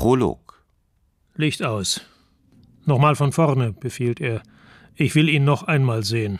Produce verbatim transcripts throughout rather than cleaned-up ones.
Prolog. Licht aus. Nochmal von vorne, befiehlt er. Ich will ihn noch einmal sehen.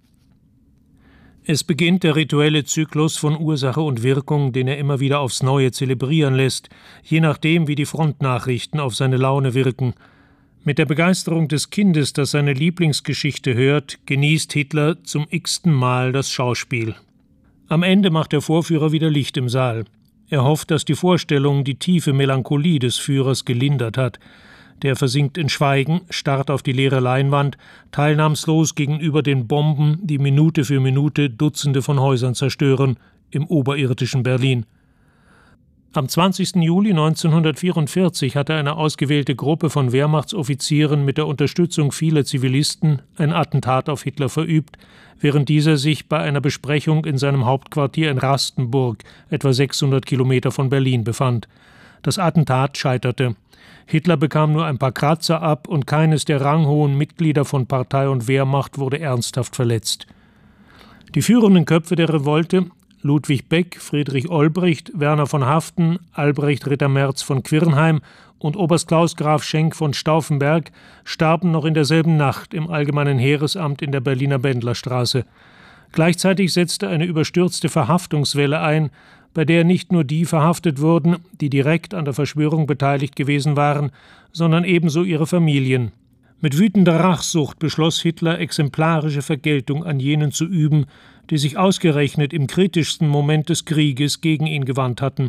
Es beginnt der rituelle Zyklus von Ursache und Wirkung, den er immer wieder aufs Neue zelebrieren lässt, je nachdem, wie die Frontnachrichten auf seine Laune wirken. Mit der Begeisterung des Kindes, das seine Lieblingsgeschichte hört, genießt Hitler zum x-ten Mal das Schauspiel. Am Ende macht der Vorführer wieder Licht im Saal. Er hofft, dass die Vorstellung die tiefe Melancholie des Führers gelindert hat. Der versinkt in Schweigen, starrt auf die leere Leinwand, teilnahmslos gegenüber den Bomben, die Minute für Minute Dutzende von Häusern zerstören, im oberirdischen Berlin. Am zwanzigsten Juli neunzehnhundertvierundvierzig hatte eine ausgewählte Gruppe von Wehrmachtsoffizieren mit der Unterstützung vieler Zivilisten ein Attentat auf Hitler verübt, während dieser sich bei einer Besprechung in seinem Hauptquartier in Rastenburg, etwa sechshundert Kilometer von Berlin, befand. Das Attentat scheiterte. Hitler bekam nur ein paar Kratzer ab und keines der ranghohen Mitglieder von Partei und Wehrmacht wurde ernsthaft verletzt. Die führenden Köpfe der Revolte, Ludwig Beck, Friedrich Olbricht, Werner von Haften, Albrecht Ritter-Merz von Quirnheim und Oberst Klaus Graf Schenk von Stauffenberg, starben noch in derselben Nacht im Allgemeinen Heeresamt in der Berliner Bendlerstraße. Gleichzeitig setzte eine überstürzte Verhaftungswelle ein, bei der nicht nur die verhaftet wurden, die direkt an der Verschwörung beteiligt gewesen waren, sondern ebenso ihre Familien. Mit wütender Rachsucht beschloss Hitler, exemplarische Vergeltung an jenen zu üben, die sich ausgerechnet im kritischsten Moment des Krieges gegen ihn gewandt hatten.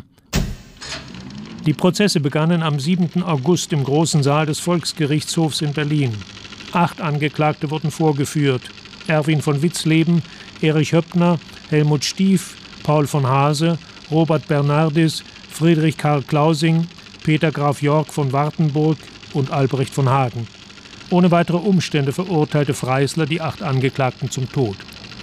Die Prozesse begannen am siebenten August im großen Saal des Volksgerichtshofs in Berlin. Acht Angeklagte wurden vorgeführt: Erwin von Witzleben, Erich Höppner, Helmut Stief, Paul von Hase, Robert Bernardis, Friedrich Karl Klausing, Peter Graf Yorck von Wartenburg und Albrecht von Hagen. Ohne weitere Umstände verurteilte Freisler die acht Angeklagten zum Tod.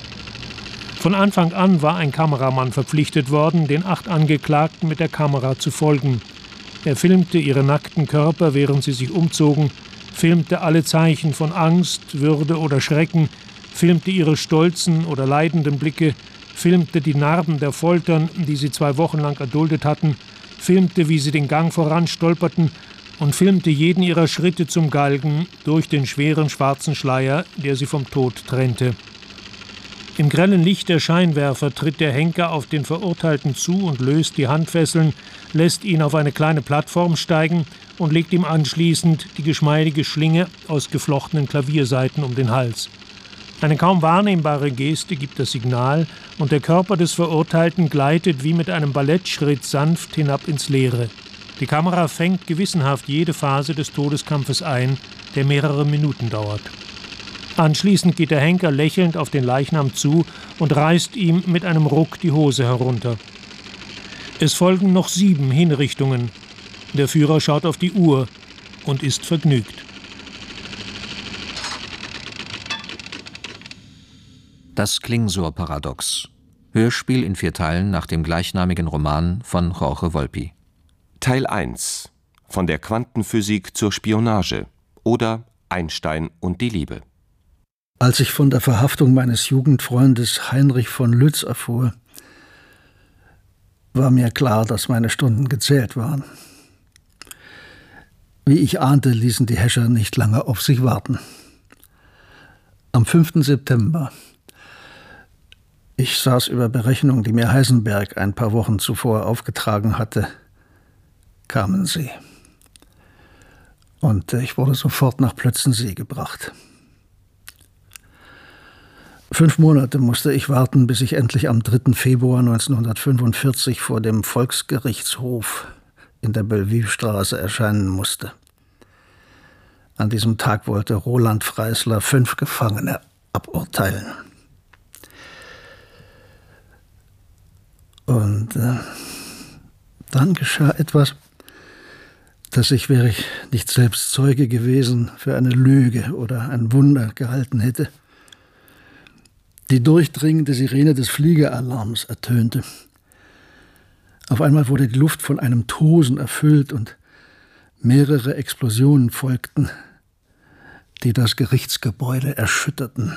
Von Anfang an war ein Kameramann verpflichtet worden, den acht Angeklagten mit der Kamera zu folgen. Er filmte ihre nackten Körper, während sie sich umzogen, filmte alle Zeichen von Angst, Würde oder Schrecken, filmte ihre stolzen oder leidenden Blicke, filmte die Narben der Foltern, die sie zwei Wochen lang erduldet hatten, filmte, wie sie den Gang voranstolperten und filmte jeden ihrer Schritte zum Galgen durch den schweren schwarzen Schleier, der sie vom Tod trennte. Im grellen Licht der Scheinwerfer tritt der Henker auf den Verurteilten zu und löst die Handfesseln, lässt ihn auf eine kleine Plattform steigen und legt ihm anschließend die geschmeidige Schlinge aus geflochtenen Klaviersaiten um den Hals. Eine kaum wahrnehmbare Geste gibt das Signal und der Körper des Verurteilten gleitet wie mit einem Ballettschritt sanft hinab ins Leere. Die Kamera fängt gewissenhaft jede Phase des Todeskampfes ein, der mehrere Minuten dauert. Anschließend geht der Henker lächelnd auf den Leichnam zu und reißt ihm mit einem Ruck die Hose herunter. Es folgen noch sieben Hinrichtungen. Der Führer schaut auf die Uhr und ist vergnügt. Das Klingsor-Paradox. Hörspiel in vier Teilen nach dem gleichnamigen Roman von Jorge Volpi. Teil eins. Von der Quantenphysik zur Spionage oder Einstein und die Liebe. Als ich von der Verhaftung meines Jugendfreundes Heinrich von Lütz erfuhr, war mir klar, dass meine Stunden gezählt waren. Wie ich ahnte, ließen die Häscher nicht lange auf sich warten. Am fünften September, ich saß über Berechnungen, die mir Heisenberg ein paar Wochen zuvor aufgetragen hatte, kamen sie. Und ich wurde sofort nach Plötzensee gebracht. Fünf Monate musste ich warten, bis ich endlich am dritten Februar neunzehnhundertfünfundvierzig vor dem Volksgerichtshof in der Bellevue-Straße erscheinen musste. An diesem Tag wollte Roland Freisler fünf Gefangene aburteilen. Und äh, dann geschah etwas, das ich, wäre ich nicht selbst Zeuge gewesen, für eine Lüge oder ein Wunder gehalten hätte. Die durchdringende Sirene des Fliegeralarms ertönte. Auf einmal wurde die Luft von einem Tosen erfüllt und mehrere Explosionen folgten, die das Gerichtsgebäude erschütterten.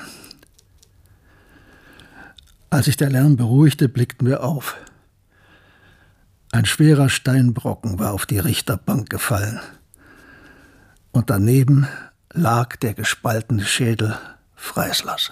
Als sich der Lärm beruhigte, blickten wir auf. Ein schwerer Steinbrocken war auf die Richterbank gefallen. Und daneben lag der gespaltene Schädel Freislers.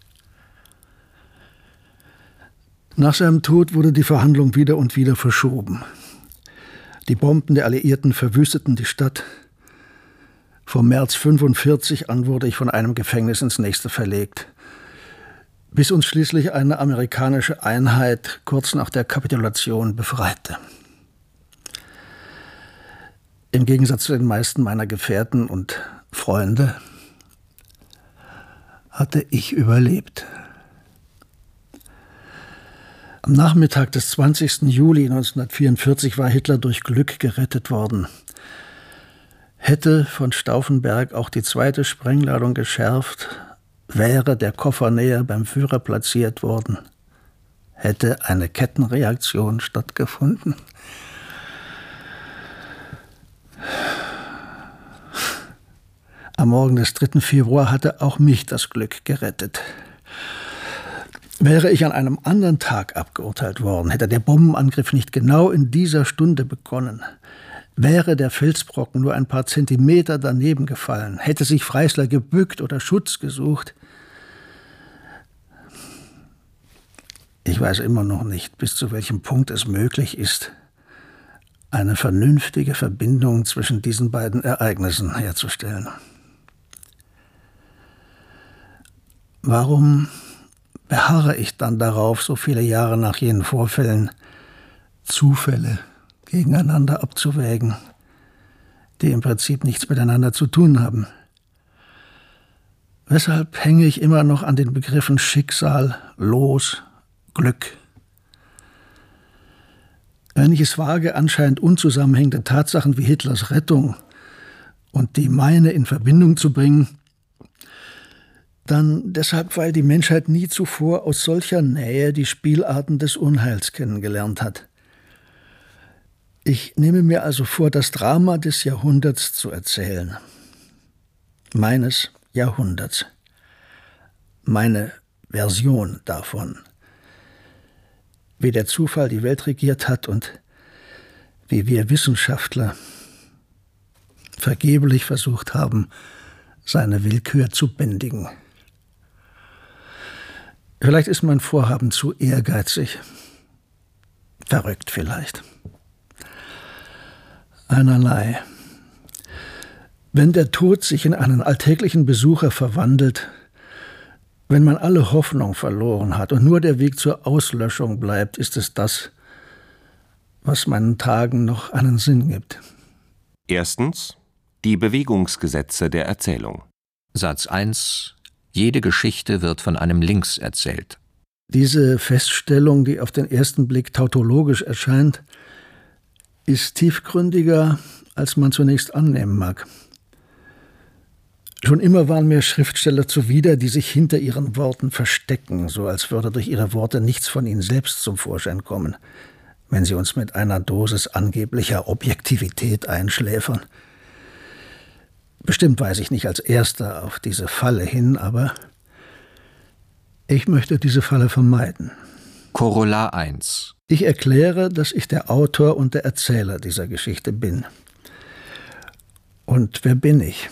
Nach seinem Tod wurde die Verhandlung wieder und wieder verschoben. Die Bomben der Alliierten verwüsteten die Stadt. Vom März fünfundvierzig an wurde ich von einem Gefängnis ins nächste verlegt, bis uns schließlich eine amerikanische Einheit kurz nach der Kapitulation befreite. Im Gegensatz zu den meisten meiner Gefährten und Freunde hatte ich überlebt. Am Nachmittag des zwanzigsten Juli neunzehnhundertvierundvierzig war Hitler durch Glück gerettet worden. Hätte von Stauffenberg auch die zweite Sprengladung geschärft, wäre der Koffer näher beim Führer platziert worden, hätte eine Kettenreaktion stattgefunden. Am Morgen des dritten Februar hatte auch mich das Glück gerettet. Wäre ich an einem anderen Tag abgeurteilt worden, hätte der Bombenangriff nicht genau in dieser Stunde begonnen, wäre der Felsbrocken nur ein paar Zentimeter daneben gefallen, hätte sich Freisler gebückt oder Schutz gesucht. Ich weiß immer noch nicht, bis zu welchem Punkt es möglich ist, eine vernünftige Verbindung zwischen diesen beiden Ereignissen herzustellen. Warum beharre ich dann darauf, so viele Jahre nach jenen Vorfällen Zufälle gegeneinander abzuwägen, die im Prinzip nichts miteinander zu tun haben? Weshalb hänge ich immer noch an den Begriffen Schicksal, Los, Glück? Wenn ich es wage, anscheinend unzusammenhängende Tatsachen wie Hitlers Rettung und die meine in Verbindung zu bringen, dann deshalb, weil die Menschheit nie zuvor aus solcher Nähe die Spielarten des Unheils kennengelernt hat. Ich nehme mir also vor, das Drama des Jahrhunderts zu erzählen. Meines Jahrhunderts. Meine Version davon. Wie der Zufall die Welt regiert hat und wie wir Wissenschaftler vergeblich versucht haben, seine Willkür zu bändigen. Vielleicht ist mein Vorhaben zu ehrgeizig. Verrückt vielleicht. Einerlei. Wenn der Tod sich in einen alltäglichen Besucher verwandelt, wenn man alle Hoffnung verloren hat und nur der Weg zur Auslöschung bleibt, ist es das, was meinen Tagen noch einen Sinn gibt. Erstens die Bewegungsgesetze der Erzählung. Satz eins. Jede Geschichte wird von einem Links erzählt. Diese Feststellung, die auf den ersten Blick tautologisch erscheint, ist tiefgründiger, als man zunächst annehmen mag. Schon immer waren mir Schriftsteller zuwider, die sich hinter ihren Worten verstecken, so als würde durch ihre Worte nichts von ihnen selbst zum Vorschein kommen, wenn sie uns mit einer Dosis angeblicher Objektivität einschläfern. Bestimmt weise ich nicht als Erster auf diese Falle hin, aber ich möchte diese Falle vermeiden. Korollar eins. Ich erkläre, dass ich der Autor und der Erzähler dieser Geschichte bin. Und wer bin ich?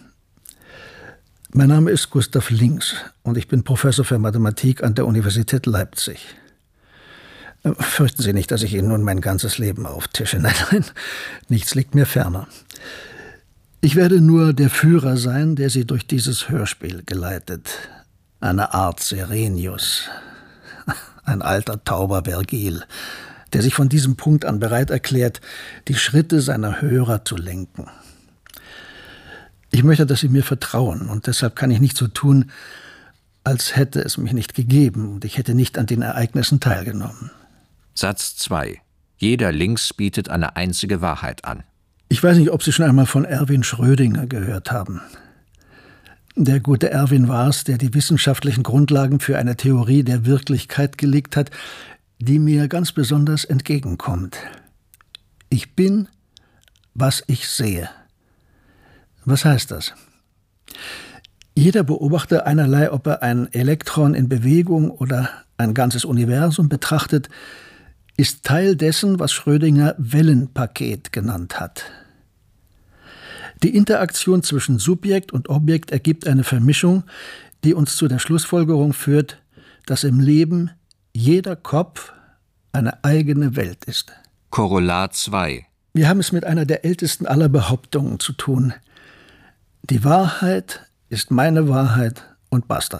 Mein Name ist Gustav Links und ich bin Professor für Mathematik an der Universität Leipzig. Fürchten Sie nicht, dass ich Ihnen nun mein ganzes Leben auftische. Nein, nein, nichts liegt mir ferner. Ich werde nur der Führer sein, der Sie durch dieses Hörspiel geleitet. Eine Art Serenius, ein alter tauber Vergil, der sich von diesem Punkt an bereit erklärt, die Schritte seiner Hörer zu lenken. Ich möchte, dass Sie mir vertrauen, und deshalb kann ich nicht so tun, als hätte es mich nicht gegeben und ich hätte nicht an den Ereignissen teilgenommen. Satz zwei. Jeder Links bietet eine einzige Wahrheit an. Ich weiß nicht, ob Sie schon einmal von Erwin Schrödinger gehört haben. Der gute Erwin war es, der die wissenschaftlichen Grundlagen für eine Theorie der Wirklichkeit gelegt hat, die mir ganz besonders entgegenkommt. Ich bin, was ich sehe. Was heißt das? Jeder Beobachter, einerlei ob er ein Elektron in Bewegung oder ein ganzes Universum betrachtet, ist Teil dessen, was Schrödinger Wellenpaket genannt hat. Die Interaktion zwischen Subjekt und Objekt ergibt eine Vermischung, die uns zu der Schlussfolgerung führt, dass im Leben jeder Kopf eine eigene Welt ist. Korollar zwei. Wir haben es mit einer der ältesten aller Behauptungen zu tun. Die Wahrheit ist meine Wahrheit und basta.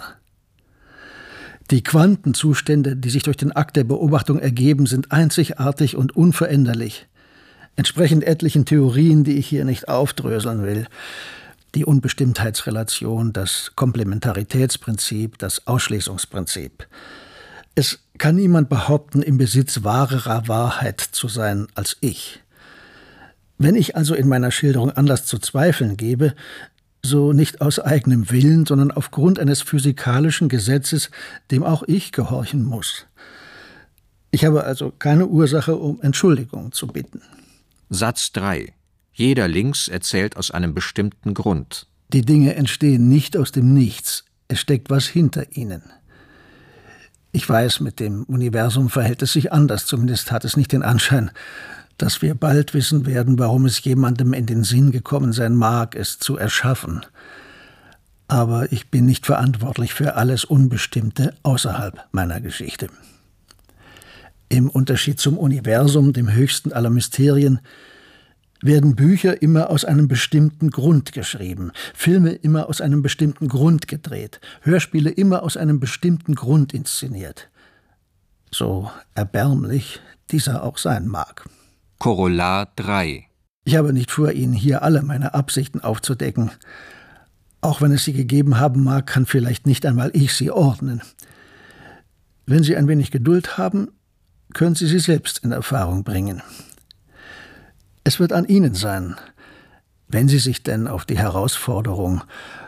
Die Quantenzustände, die sich durch den Akt der Beobachtung ergeben, sind einzigartig und unveränderlich, entsprechend etlichen Theorien, die ich hier nicht aufdröseln will. Die Unbestimmtheitsrelation, das Komplementaritätsprinzip, das Ausschließungsprinzip. Es kann niemand behaupten, im Besitz wahrerer Wahrheit zu sein als ich. Wenn ich also in meiner Schilderung Anlass zu Zweifeln gebe, so nicht aus eigenem Willen, sondern aufgrund eines physikalischen Gesetzes, dem auch ich gehorchen muss. Ich habe also keine Ursache, um Entschuldigung zu bitten. Satz drei. Jeder Links erzählt aus einem bestimmten Grund. Die Dinge entstehen nicht aus dem Nichts. Es steckt was hinter ihnen. Ich weiß, mit dem Universum verhält es sich anders. Zumindest hat es nicht den Anschein, dass wir bald wissen werden, warum es jemandem in den Sinn gekommen sein mag, es zu erschaffen. Aber ich bin nicht verantwortlich für alles Unbestimmte außerhalb meiner Geschichte. Im Unterschied zum Universum, dem höchsten aller Mysterien, werden Bücher immer aus einem bestimmten Grund geschrieben, Filme immer aus einem bestimmten Grund gedreht, Hörspiele immer aus einem bestimmten Grund inszeniert. So erbärmlich dieser auch sein mag. Korollar drei. Ich habe nicht vor, Ihnen hier alle meine Absichten aufzudecken. Auch wenn es sie gegeben haben mag, kann vielleicht nicht einmal ich sie ordnen. Wenn Sie ein wenig Geduld haben, können Sie sie selbst in Erfahrung bringen. Es wird an Ihnen sein, wenn Sie sich denn auf die Herausforderung,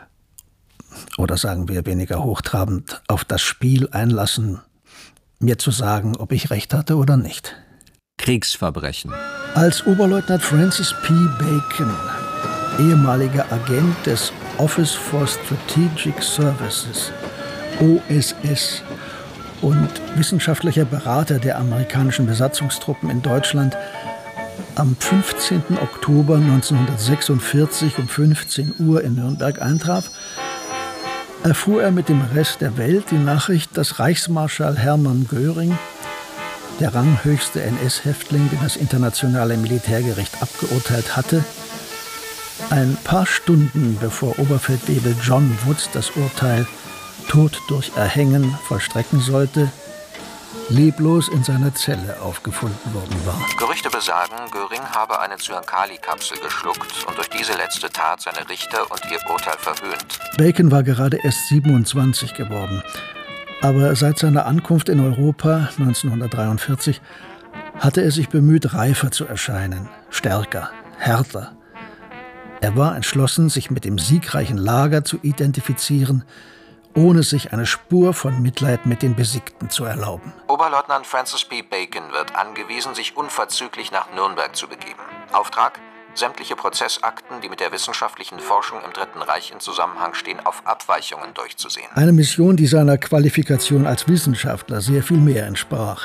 oder sagen wir weniger hochtrabend, auf das Spiel einlassen, mir zu sagen, ob ich recht hatte oder nicht. Kriegsverbrechen. Als Oberleutnant Francis P. Bacon, ehemaliger Agent des Office for Strategic Services, O S S, und wissenschaftlicher Berater der amerikanischen Besatzungstruppen in Deutschland, am fünfzehnten Oktober neunzehnhundertsechsundvierzig um fünfzehn Uhr in Nürnberg eintraf, erfuhr er mit dem Rest der Welt die Nachricht, dass Reichsmarschall Hermann Göring, der ranghöchste N S-Häftling, den das internationale Militärgericht abgeurteilt hatte, ein paar Stunden bevor Oberfeldwebel John Woods das Urteil Tod durch Erhängen vollstrecken sollte, leblos in seiner Zelle aufgefunden worden war. Gerüchte besagen, Göring habe eine Zyankali-Kapsel geschluckt und durch diese letzte Tat seine Richter und ihr Urteil verhöhnt. Bacon war gerade erst siebenundzwanzig geworden. Aber seit seiner Ankunft in Europa neunzehnhundertdreiundvierzig hatte er sich bemüht, reifer zu erscheinen, stärker, härter. Er war entschlossen, sich mit dem siegreichen Lager zu identifizieren, ohne sich eine Spur von Mitleid mit den Besiegten zu erlauben. Oberleutnant Francis P. Bacon wird angewiesen, sich unverzüglich nach Nürnberg zu begeben. Auftrag: sämtliche Prozessakten, die mit der wissenschaftlichen Forschung im Dritten Reich in Zusammenhang stehen, auf Abweichungen durchzusehen. Eine Mission, die seiner Qualifikation als Wissenschaftler sehr viel mehr entsprach.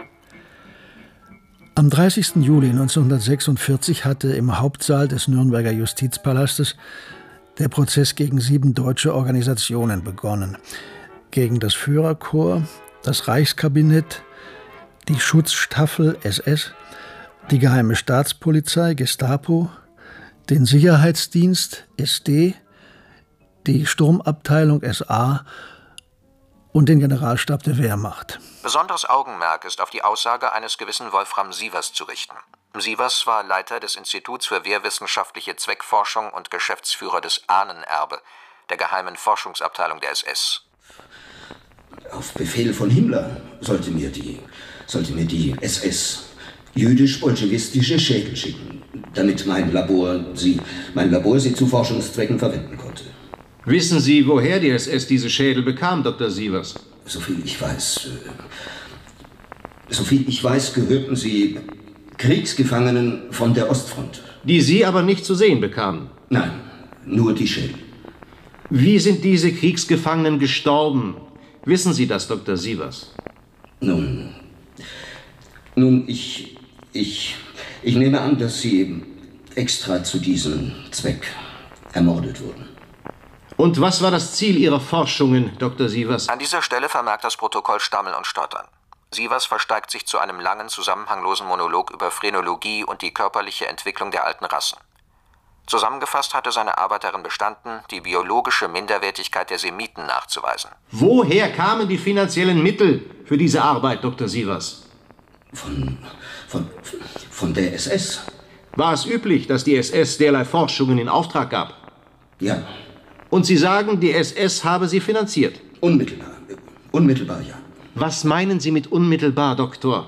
Am dreißigsten Juli neunzehnhundertsechsundvierzig hatte im Hauptsaal des Nürnberger Justizpalastes der Prozess gegen sieben deutsche Organisationen begonnen. Gegen das Führerkorps, das Reichskabinett, die Schutzstaffel S S, die Geheime Staatspolizei Gestapo, den Sicherheitsdienst S D, die Sturmabteilung S A und den Generalstab der Wehrmacht. Besonderes Augenmerk ist auf die Aussage eines gewissen Wolfram Sievers zu richten. Sievers war Leiter des Instituts für wehrwissenschaftliche Zweckforschung und Geschäftsführer des Ahnenerbe, der geheimen Forschungsabteilung der S S. Auf Befehl von Himmler sollte mir die, sollte mir die S S jüdisch-bolschewistische Schädel schicken, damit mein Labor sie, mein Labor sie zu Forschungszwecken verwenden konnte. Wissen Sie, woher die S S diese Schädel bekam, Doktor Sievers? Soviel ich weiß, äh, soviel ich weiß, gehörten sie Kriegsgefangenen von der Ostfront. Die Sie aber nicht zu sehen bekamen? Nein, nur die Schädel. Wie sind diese Kriegsgefangenen gestorben? Wissen Sie das, Doktor Sievers? Nun, Nun, ich, ich, ich nehme an, dass Sie extra zu diesem Zweck ermordet wurden. Und was war das Ziel Ihrer Forschungen, Doktor Sievers? An dieser Stelle vermerkt das Protokoll Stammeln und Stottern. Sievers versteigt sich zu einem langen, zusammenhanglosen Monolog über Phrenologie und die körperliche Entwicklung der alten Rassen. Zusammengefasst hatte seine Arbeit darin bestanden, die biologische Minderwertigkeit der Semiten nachzuweisen. Woher kamen die finanziellen Mittel für diese Arbeit, Doktor Sievers? Von, von, von der S S. War es üblich, dass die S S derlei Forschungen in Auftrag gab? Ja. Und Sie sagen, die S S habe sie finanziert? Unmittelbar. Unmittelbar, ja. Was meinen Sie mit unmittelbar, Doktor?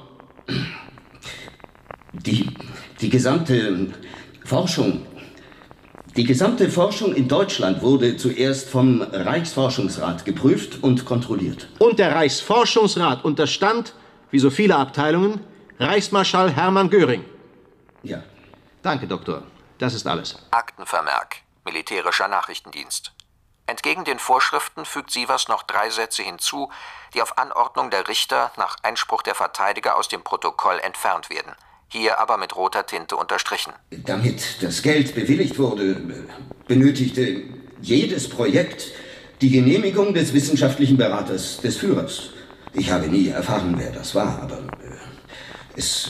Die, die gesamte Forschung, die gesamte Forschung in Deutschland wurde zuerst vom Reichsforschungsrat geprüft und kontrolliert. Und der Reichsforschungsrat unterstand, wie so viele Abteilungen, Reichsmarschall Hermann Göring. Ja. Danke, Doktor. Das ist alles. Aktenvermerk. Militärischer Nachrichtendienst. Entgegen den Vorschriften fügt Sievers noch drei Sätze hinzu, die auf Anordnung der Richter nach Einspruch der Verteidiger aus dem Protokoll entfernt werden. Hier aber mit roter Tinte unterstrichen. Damit das Geld bewilligt wurde, benötigte jedes Projekt die Genehmigung des wissenschaftlichen Beraters des Führers. Ich habe nie erfahren, wer das war, aber äh, es,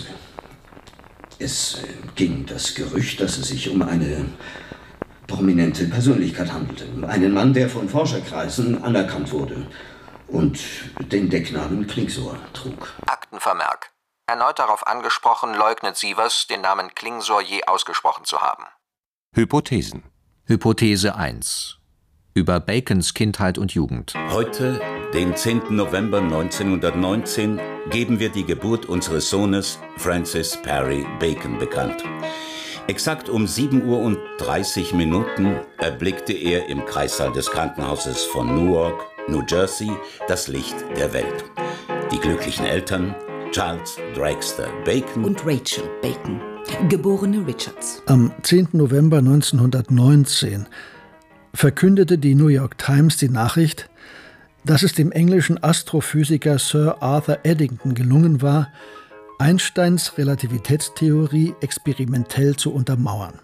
es äh, ging das Gerücht, dass es sich um eine prominente Persönlichkeit handelte. Einen Mann, der von Forscherkreisen anerkannt wurde und den Decknamen Klingsor trug. Aktenvermerk. Erneut darauf angesprochen, leugnet Sievers, den Namen Klingsor je ausgesprochen zu haben. Hypothesen. Hypothese eins. Über Bacons Kindheit und Jugend. Heute, den zehnten November neunzehnhundertneunzehn, geben wir die Geburt unseres Sohnes Francis Perry Bacon bekannt. Exakt um sieben Uhr und dreißig Minuten erblickte er im Kreissaal des Krankenhauses von Newark, New Jersey, das Licht der Welt. Die glücklichen Eltern Charles Dragster Bacon und Rachel Bacon, geborene Richards. Am zehnten November neunzehnhundertneunzehn verkündete die New York Times die Nachricht, dass es dem englischen Astrophysiker Sir Arthur Eddington gelungen war, Einsteins Relativitätstheorie experimentell zu untermauern.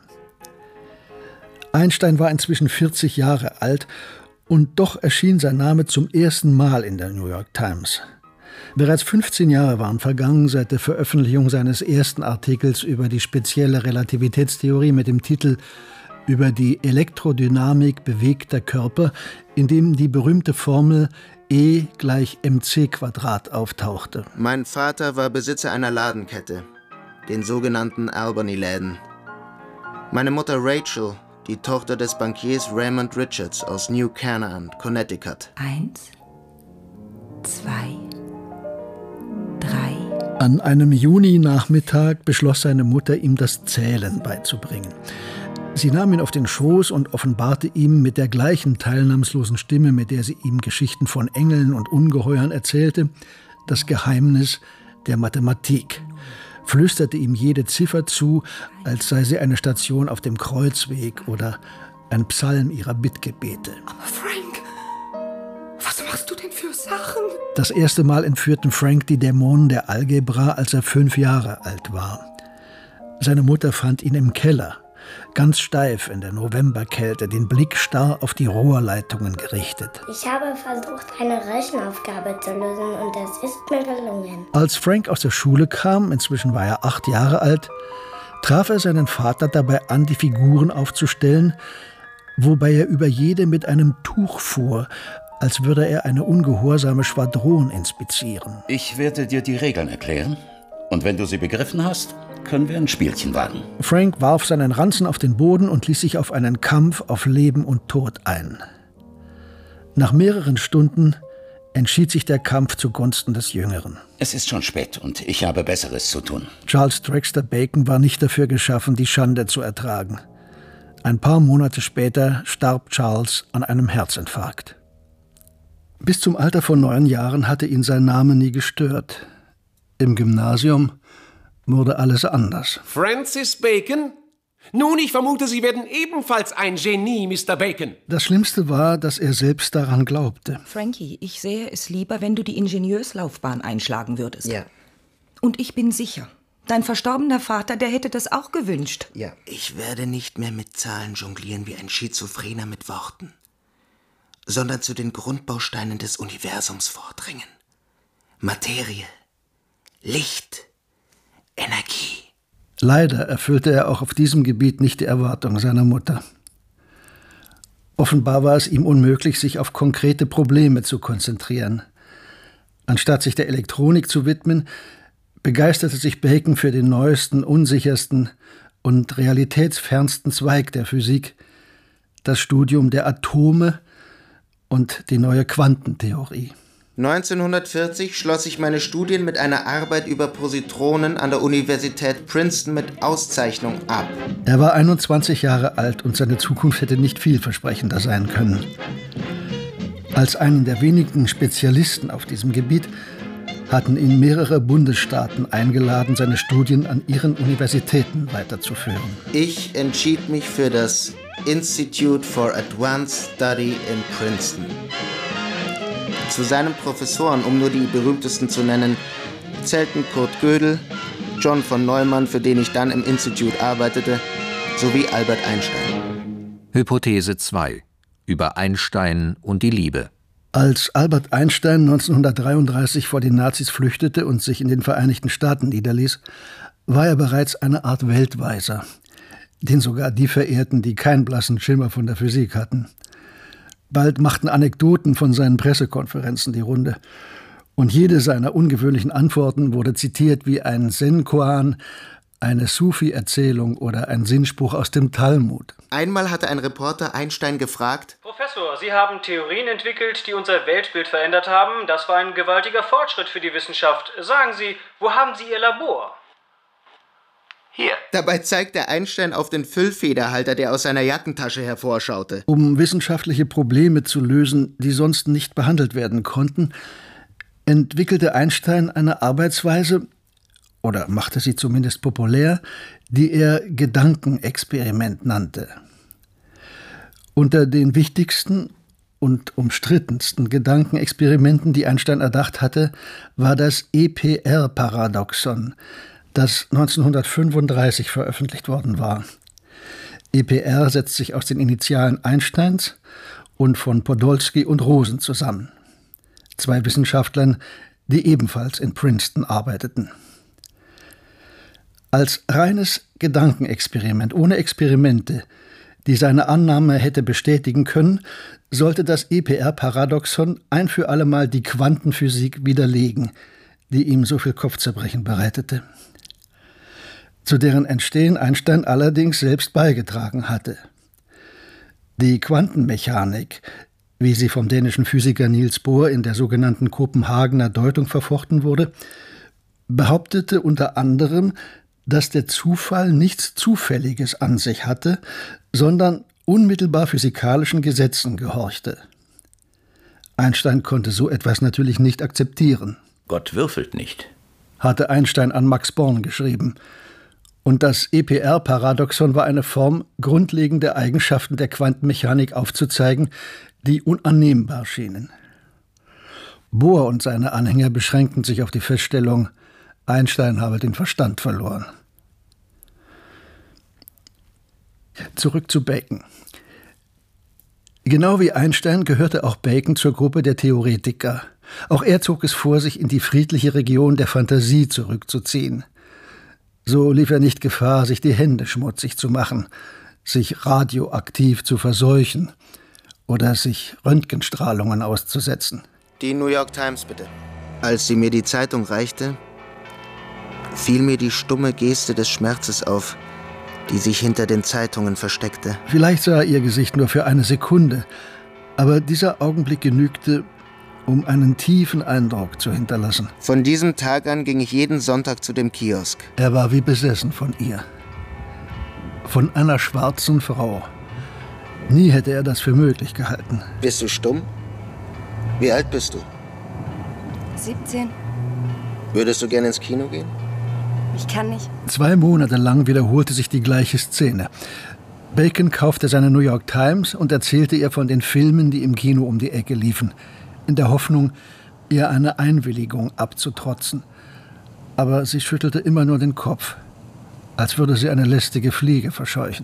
Einstein war inzwischen vierzig Jahre alt und doch erschien sein Name zum ersten Mal in der New York Times. Bereits fünfzehn Jahre waren vergangen seit der Veröffentlichung seines ersten Artikels über die spezielle Relativitätstheorie mit dem Titel »Über die Elektrodynamik bewegter Körper«, in dem die berühmte Formel E gleich mc Quadrat auftauchte. Mein Vater war Besitzer einer Ladenkette, den sogenannten Albany-Läden. Meine Mutter Rachel, die Tochter des Bankiers Raymond Richards aus New Canaan, Connecticut. Eins, zwei, drei. An einem Juni-Nachmittag beschloss seine Mutter, ihm das Zählen beizubringen. Sie nahm ihn auf den Schoß und offenbarte ihm mit der gleichen teilnahmslosen Stimme, mit der sie ihm Geschichten von Engeln und Ungeheuern erzählte, das Geheimnis der Mathematik, flüsterte ihm jede Ziffer zu, als sei sie eine Station auf dem Kreuzweg oder ein Psalm ihrer Bittgebete. Aber Frank, was machst du denn für Sachen? Das erste Mal entführten Frank die Dämonen der Algebra, als er fünf Jahre alt war. Seine Mutter fand ihn im Keller, ganz steif in der Novemberkälte, den Blick starr auf die Rohrleitungen gerichtet. Ich habe versucht, eine Rechenaufgabe zu lösen und es ist mir gelungen. Als Frank aus der Schule kam, inzwischen war er acht Jahre alt, traf er seinen Vater dabei an, die Figuren aufzustellen, wobei er über jede mit einem Tuch fuhr, als würde er eine ungehorsame Schwadron inspizieren. Ich werde dir die Regeln erklären. Und wenn du sie begriffen hast, können wir ein Spielchen wagen. Frank warf seinen Ranzen auf den Boden und ließ sich auf einen Kampf auf Leben und Tod ein. Nach mehreren Stunden entschied sich der Kampf zugunsten des Jüngeren. Es ist schon spät und ich habe Besseres zu tun. Charles Dragster Bacon war nicht dafür geschaffen, die Schande zu ertragen. Ein paar Monate später starb Charles an einem Herzinfarkt. Bis zum Alter von neun Jahren hatte ihn sein Name nie gestört. Im Gymnasium wurde alles anders. Francis Bacon? Nun, ich vermute, Sie werden ebenfalls ein Genie, Mister Bacon. Das Schlimmste war, dass er selbst daran glaubte. Frankie, ich sähe es lieber, wenn du die Ingenieurslaufbahn einschlagen würdest. Ja. Und ich bin sicher, dein verstorbener Vater, der hätte das auch gewünscht. Ja. Ich werde nicht mehr mit Zahlen jonglieren wie ein Schizophrener mit Worten, sondern zu den Grundbausteinen des Universums vordringen. Materie, Licht, Energie. Leider erfüllte er auch auf diesem Gebiet nicht die Erwartungen seiner Mutter. Offenbar war es ihm unmöglich, sich auf konkrete Probleme zu konzentrieren. Anstatt sich der Elektronik zu widmen, begeisterte sich Bacon für den neuesten, unsichersten und realitätsfernsten Zweig der Physik, das Studium der Atome und die neue Quantentheorie. neunzehnhundertvierzig schloss ich meine Studien mit einer Arbeit über Positronen an der Universität Princeton mit Auszeichnung ab. Er war einundzwanzig Jahre alt und seine Zukunft hätte nicht vielversprechender sein können. Als einen der wenigen Spezialisten auf diesem Gebiet hatten ihn mehrere Bundesstaaten eingeladen, seine Studien an ihren Universitäten weiterzuführen. Ich entschied mich für das Institute for Advanced Study in Princeton. Zu seinen Professoren, um nur die berühmtesten zu nennen, zählten Kurt Gödel, John von Neumann, für den ich dann im Institut arbeitete, sowie Albert Einstein. Hypothese zwei. Über Einstein und die Liebe. Als Albert Einstein neunzehnhundertdreiunddreißig vor den Nazis flüchtete und sich in den Vereinigten Staaten niederließ, war er bereits eine Art Weltweiser, den sogar die verehrten, die keinen blassen Schimmer von der Physik hatten. Bald machten Anekdoten von seinen Pressekonferenzen die Runde. Und jede seiner ungewöhnlichen Antworten wurde zitiert wie ein Zen-Koan, eine Sufi-Erzählung oder ein Sinnspruch aus dem Talmud. Einmal hatte ein Reporter Einstein gefragt: Professor, Sie haben Theorien entwickelt, die unser Weltbild verändert haben. Das war ein gewaltiger Fortschritt für die Wissenschaft. Sagen Sie, wo haben Sie Ihr Labor? Hier. Dabei zeigte Einstein auf den Füllfederhalter, der aus seiner Jackentasche hervorschaute. Um wissenschaftliche Probleme zu lösen, die sonst nicht behandelt werden konnten, entwickelte Einstein eine Arbeitsweise, oder machte sie zumindest populär, die er Gedankenexperiment nannte. Unter den wichtigsten und umstrittensten Gedankenexperimenten, die Einstein erdacht hatte, war das E P R-Paradoxon, das neunzehnhundertfünfunddreißig veröffentlicht worden war. E P R setzt sich aus den Initialen Einsteins und von Podolsky und Rosen zusammen, zwei Wissenschaftlern, die ebenfalls in Princeton arbeiteten. Als reines Gedankenexperiment, ohne Experimente, die seine Annahme hätte bestätigen können, sollte das E P R-Paradoxon ein für allemal die Quantenphysik widerlegen, die ihm so viel Kopfzerbrechen bereitete. Zu deren Entstehen Einstein allerdings selbst beigetragen hatte. Die Quantenmechanik, wie sie vom dänischen Physiker Niels Bohr in der sogenannten Kopenhagener Deutung verfochten wurde, behauptete unter anderem, dass der Zufall nichts Zufälliges an sich hatte, sondern unmittelbar physikalischen Gesetzen gehorchte. Einstein konnte so etwas natürlich nicht akzeptieren. Gott würfelt nicht, hatte Einstein an Max Born geschrieben. Und das E P R-Paradoxon war eine Form, grundlegende Eigenschaften der Quantenmechanik aufzuzeigen, die unannehmbar schienen. Bohr und seine Anhänger beschränkten sich auf die Feststellung, Einstein habe den Verstand verloren. Zurück zu Bacon. Genau wie Einstein gehörte auch Bacon zur Gruppe der Theoretiker. Auch er zog es vor, sich in die friedliche Region der Fantasie zurückzuziehen. So lief er nicht Gefahr, sich die Hände schmutzig zu machen, sich radioaktiv zu verseuchen oder sich Röntgenstrahlungen auszusetzen. Die New York Times, bitte. Als sie mir die Zeitung reichte, fiel mir die stumme Geste des Schmerzes auf, die sich hinter den Zeitungen versteckte. Vielleicht sah er ihr Gesicht nur für eine Sekunde, aber dieser Augenblick genügte, um einen tiefen Eindruck zu hinterlassen. Von diesem Tag an ging ich jeden Sonntag zu dem Kiosk. Er war wie besessen von ihr. Von einer schwarzen Frau. Nie hätte er das für möglich gehalten. Bist du stumm? Wie alt bist du? siebzehn. Würdest du gerne ins Kino gehen? Ich kann nicht. Zwei Monate lang wiederholte sich die gleiche Szene. Bacon kaufte seine New York Times und erzählte ihr von den Filmen, die im Kino um die Ecke liefen, in der Hoffnung, ihr eine Einwilligung abzutrotzen. aber sie schüttelte immer nur den Kopf, als würde sie eine lästige Fliege verscheuchen.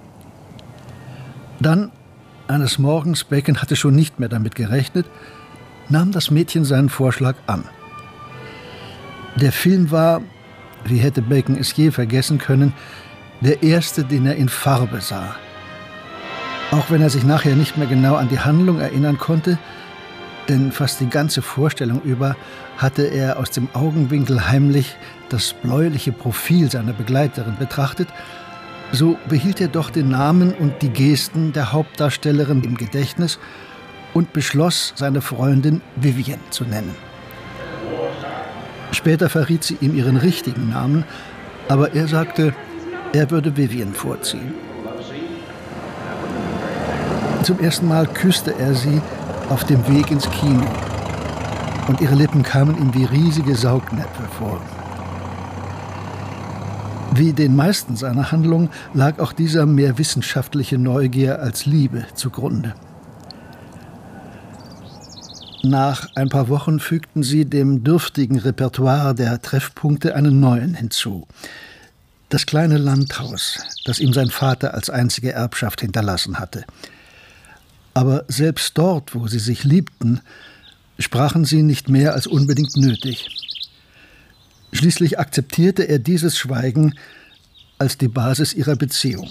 Dann, eines Morgens, Bacon hatte schon nicht mehr damit gerechnet, nahm das Mädchen seinen Vorschlag an. Der Film war, wie hätte Bacon es je vergessen können, der erste, den er in Farbe sah. Auch wenn er sich nachher nicht mehr genau an die Handlung erinnern konnte, denn fast die ganze Vorstellung über hatte er aus dem Augenwinkel heimlich das bläuliche Profil seiner Begleiterin betrachtet, so behielt er doch den Namen und die Gesten der Hauptdarstellerin im Gedächtnis und beschloss, seine Freundin Vivian zu nennen. Später verriet sie ihm ihren richtigen Namen, aber er sagte, er würde Vivian vorziehen. Zum ersten Mal küsste er sie auf dem Weg ins Kino und ihre Lippen kamen ihm wie riesige Saugnäpfe vor. Wie den meisten seiner Handlungen lag auch dieser mehr wissenschaftliche Neugier als Liebe zugrunde. Nach ein paar Wochen fügten sie dem dürftigen Repertoire der Treffpunkte einen neuen hinzu. Das kleine Landhaus, das ihm sein Vater als einzige Erbschaft hinterlassen hatte. Aber selbst dort, wo sie sich liebten, sprachen sie nicht mehr als unbedingt nötig. Schließlich akzeptierte er dieses Schweigen als die Basis ihrer Beziehung.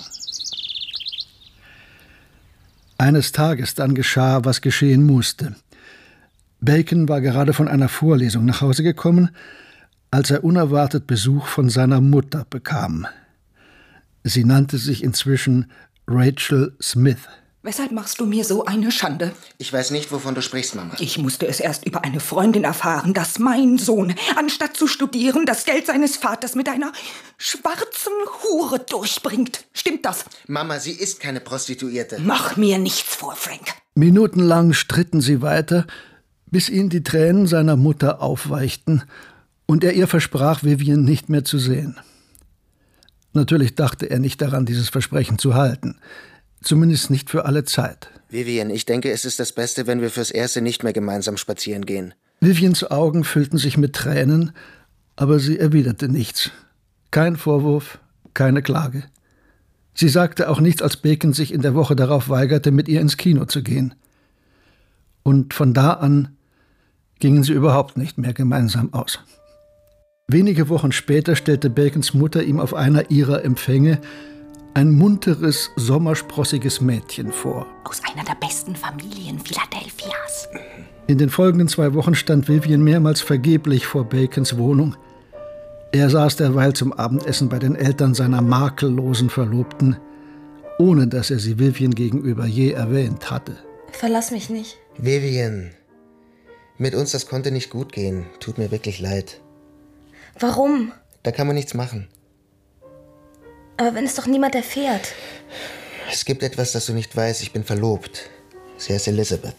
Eines Tages dann geschah, was geschehen musste. Bacon war gerade von einer Vorlesung nach Hause gekommen, als er unerwartet Besuch von seiner Mutter bekam. Sie nannte sich inzwischen Rachel Smith. Weshalb machst du mir so eine Schande? Ich weiß nicht, wovon du sprichst, Mama. Ich musste es erst über eine Freundin erfahren, dass mein Sohn, anstatt zu studieren, das Geld seines Vaters mit einer schwarzen Hure durchbringt. Stimmt das? Mama, sie ist keine Prostituierte. Mach mir nichts vor, Frank. Minutenlang stritten sie weiter, bis ihn die Tränen seiner Mutter aufweichten und er ihr versprach, Vivian nicht mehr zu sehen. Natürlich dachte er nicht daran, dieses Versprechen zu halten. Zumindest nicht für alle Zeit. Vivian, ich denke, es ist das Beste, wenn wir fürs Erste nicht mehr gemeinsam spazieren gehen. Vivians Augen füllten sich mit Tränen, aber sie erwiderte nichts. Kein Vorwurf, keine Klage. Sie sagte auch nichts, als Bacon sich in der Woche darauf weigerte, mit ihr ins Kino zu gehen. Und von da an gingen sie überhaupt nicht mehr gemeinsam aus. Wenige Wochen später stellte Bacons Mutter ihm auf einer ihrer Empfänge ein munteres, sommersprossiges Mädchen vor. Aus einer der besten Familien Philadelphias. In den folgenden zwei Wochen stand Vivian mehrmals vergeblich vor Bacons Wohnung. Er saß derweil zum Abendessen bei den Eltern seiner makellosen Verlobten, ohne dass er sie Vivian gegenüber je erwähnt hatte. Verlass mich nicht. Vivian, mit uns das konnte nicht gut gehen. Tut mir wirklich leid. Warum? Da kann man nichts machen. Aber wenn es doch niemand erfährt. Es gibt etwas, das du nicht weißt. Ich bin verlobt. Sie heißt Elizabeth.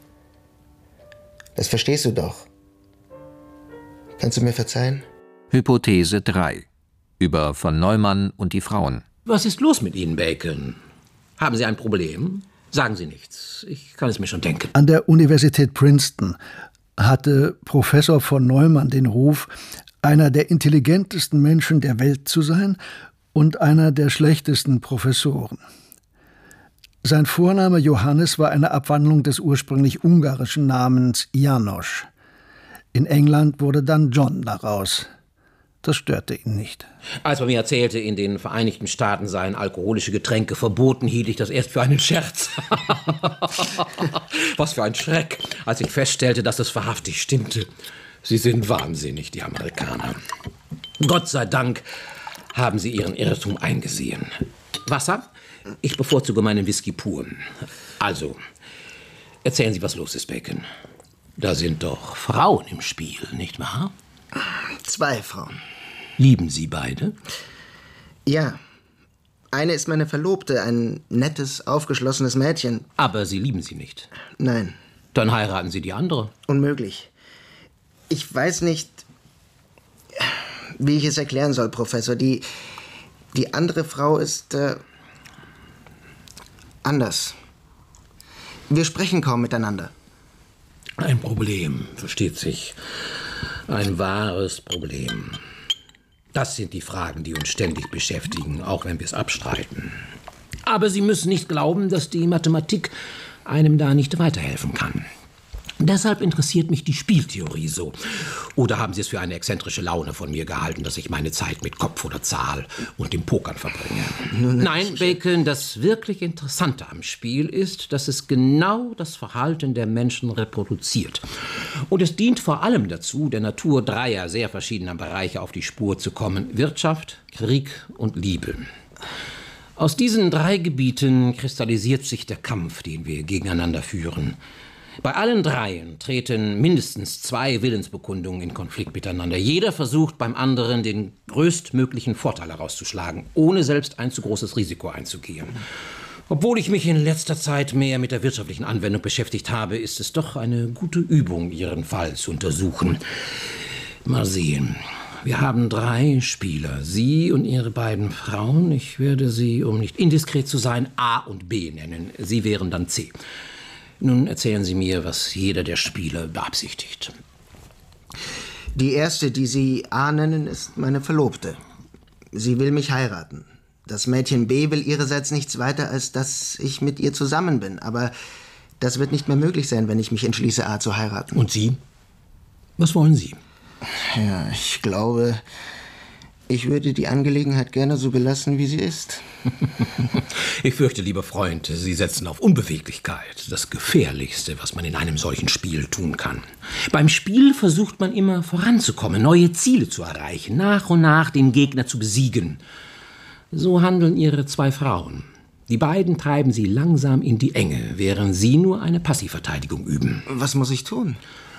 Das verstehst du doch. Kannst du mir verzeihen? Hypothese drei. Über von Neumann und die Frauen. Was ist los mit Ihnen, Bacon? Haben Sie ein Problem? Sagen Sie nichts. Ich kann es mir schon denken. An der Universität Princeton hatte Professor von Neumann den Ruf, einer der intelligentesten Menschen der Welt zu sein und einer der schlechtesten Professoren. Sein Vorname Johannes war eine Abwandlung des ursprünglich ungarischen Namens János. In England wurde dann John daraus. Das störte ihn nicht. Als man mir erzählte, in den Vereinigten Staaten seien alkoholische Getränke verboten, hielt ich das erst für einen Scherz. Was für ein Schreck, als ich feststellte, dass es wahrhaftig stimmte. Sie sind wahnsinnig, die Amerikaner. Gott sei Dank haben Sie Ihren Irrtum eingesehen. Wasser? Ich bevorzuge meinen Whisky pur. Also, erzählen Sie, was los ist, Bacon. Da sind doch Frauen im Spiel, nicht wahr? Zwei Frauen. Lieben Sie beide? Ja. Eine ist meine Verlobte, ein nettes, aufgeschlossenes Mädchen. Aber Sie lieben sie nicht? Nein. Dann heiraten Sie die andere. Unmöglich. Ich weiß nicht, wie ich es erklären soll, Professor. Die, die andere Frau ist äh, anders. Wir sprechen kaum miteinander. Ein Problem, versteht sich. Ein wahres Problem. Das sind die Fragen, die uns ständig beschäftigen, auch wenn wir es abstreiten. Aber Sie müssen nicht glauben, dass die Mathematik einem da nicht weiterhelfen kann. Deshalb interessiert mich die Spieltheorie so. Oder haben Sie es für eine exzentrische Laune von mir gehalten, dass ich meine Zeit mit Kopf oder Zahl und dem Pokern verbringe? Nein, Bacon, das wirklich Interessante am Spiel ist, dass es genau das Verhalten der Menschen reproduziert. Und es dient vor allem dazu, der Natur dreier sehr verschiedener Bereiche auf die Spur zu kommen: Wirtschaft, Krieg und Liebe. Aus diesen drei Gebieten kristallisiert sich der Kampf, den wir gegeneinander führen. Bei allen dreien treten mindestens zwei Willensbekundungen in Konflikt miteinander. Jeder versucht beim anderen den größtmöglichen Vorteil herauszuschlagen, ohne selbst ein zu großes Risiko einzugehen. Obwohl ich mich in letzter Zeit mehr mit der wirtschaftlichen Anwendung beschäftigt habe, ist es doch eine gute Übung, Ihren Fall zu untersuchen. Mal sehen. Wir haben drei Spieler. Sie und Ihre beiden Frauen. Ich werde sie, um nicht indiskret zu sein, A und B nennen. Sie wären dann C. Nun erzählen Sie mir, was jeder der Spieler beabsichtigt. Die erste, die Sie A nennen, ist meine Verlobte. Sie will mich heiraten. Das Mädchen B will ihrerseits nichts weiter, als dass ich mit ihr zusammen bin. Aber das wird nicht mehr möglich sein, wenn ich mich entschließe, A zu heiraten. Und Sie? Was wollen Sie? Ja, ich glaube, ich würde die Angelegenheit gerne so belassen, wie sie ist. Ich fürchte, lieber Freund, Sie setzen auf Unbeweglichkeit. Das Gefährlichste, was man in einem solchen Spiel tun kann. Beim Spiel versucht man immer voranzukommen, neue Ziele zu erreichen, nach und nach den Gegner zu besiegen. So handeln Ihre zwei Frauen. Die beiden treiben Sie langsam in die Enge, während Sie nur eine Passivverteidigung üben. Was muss ich tun?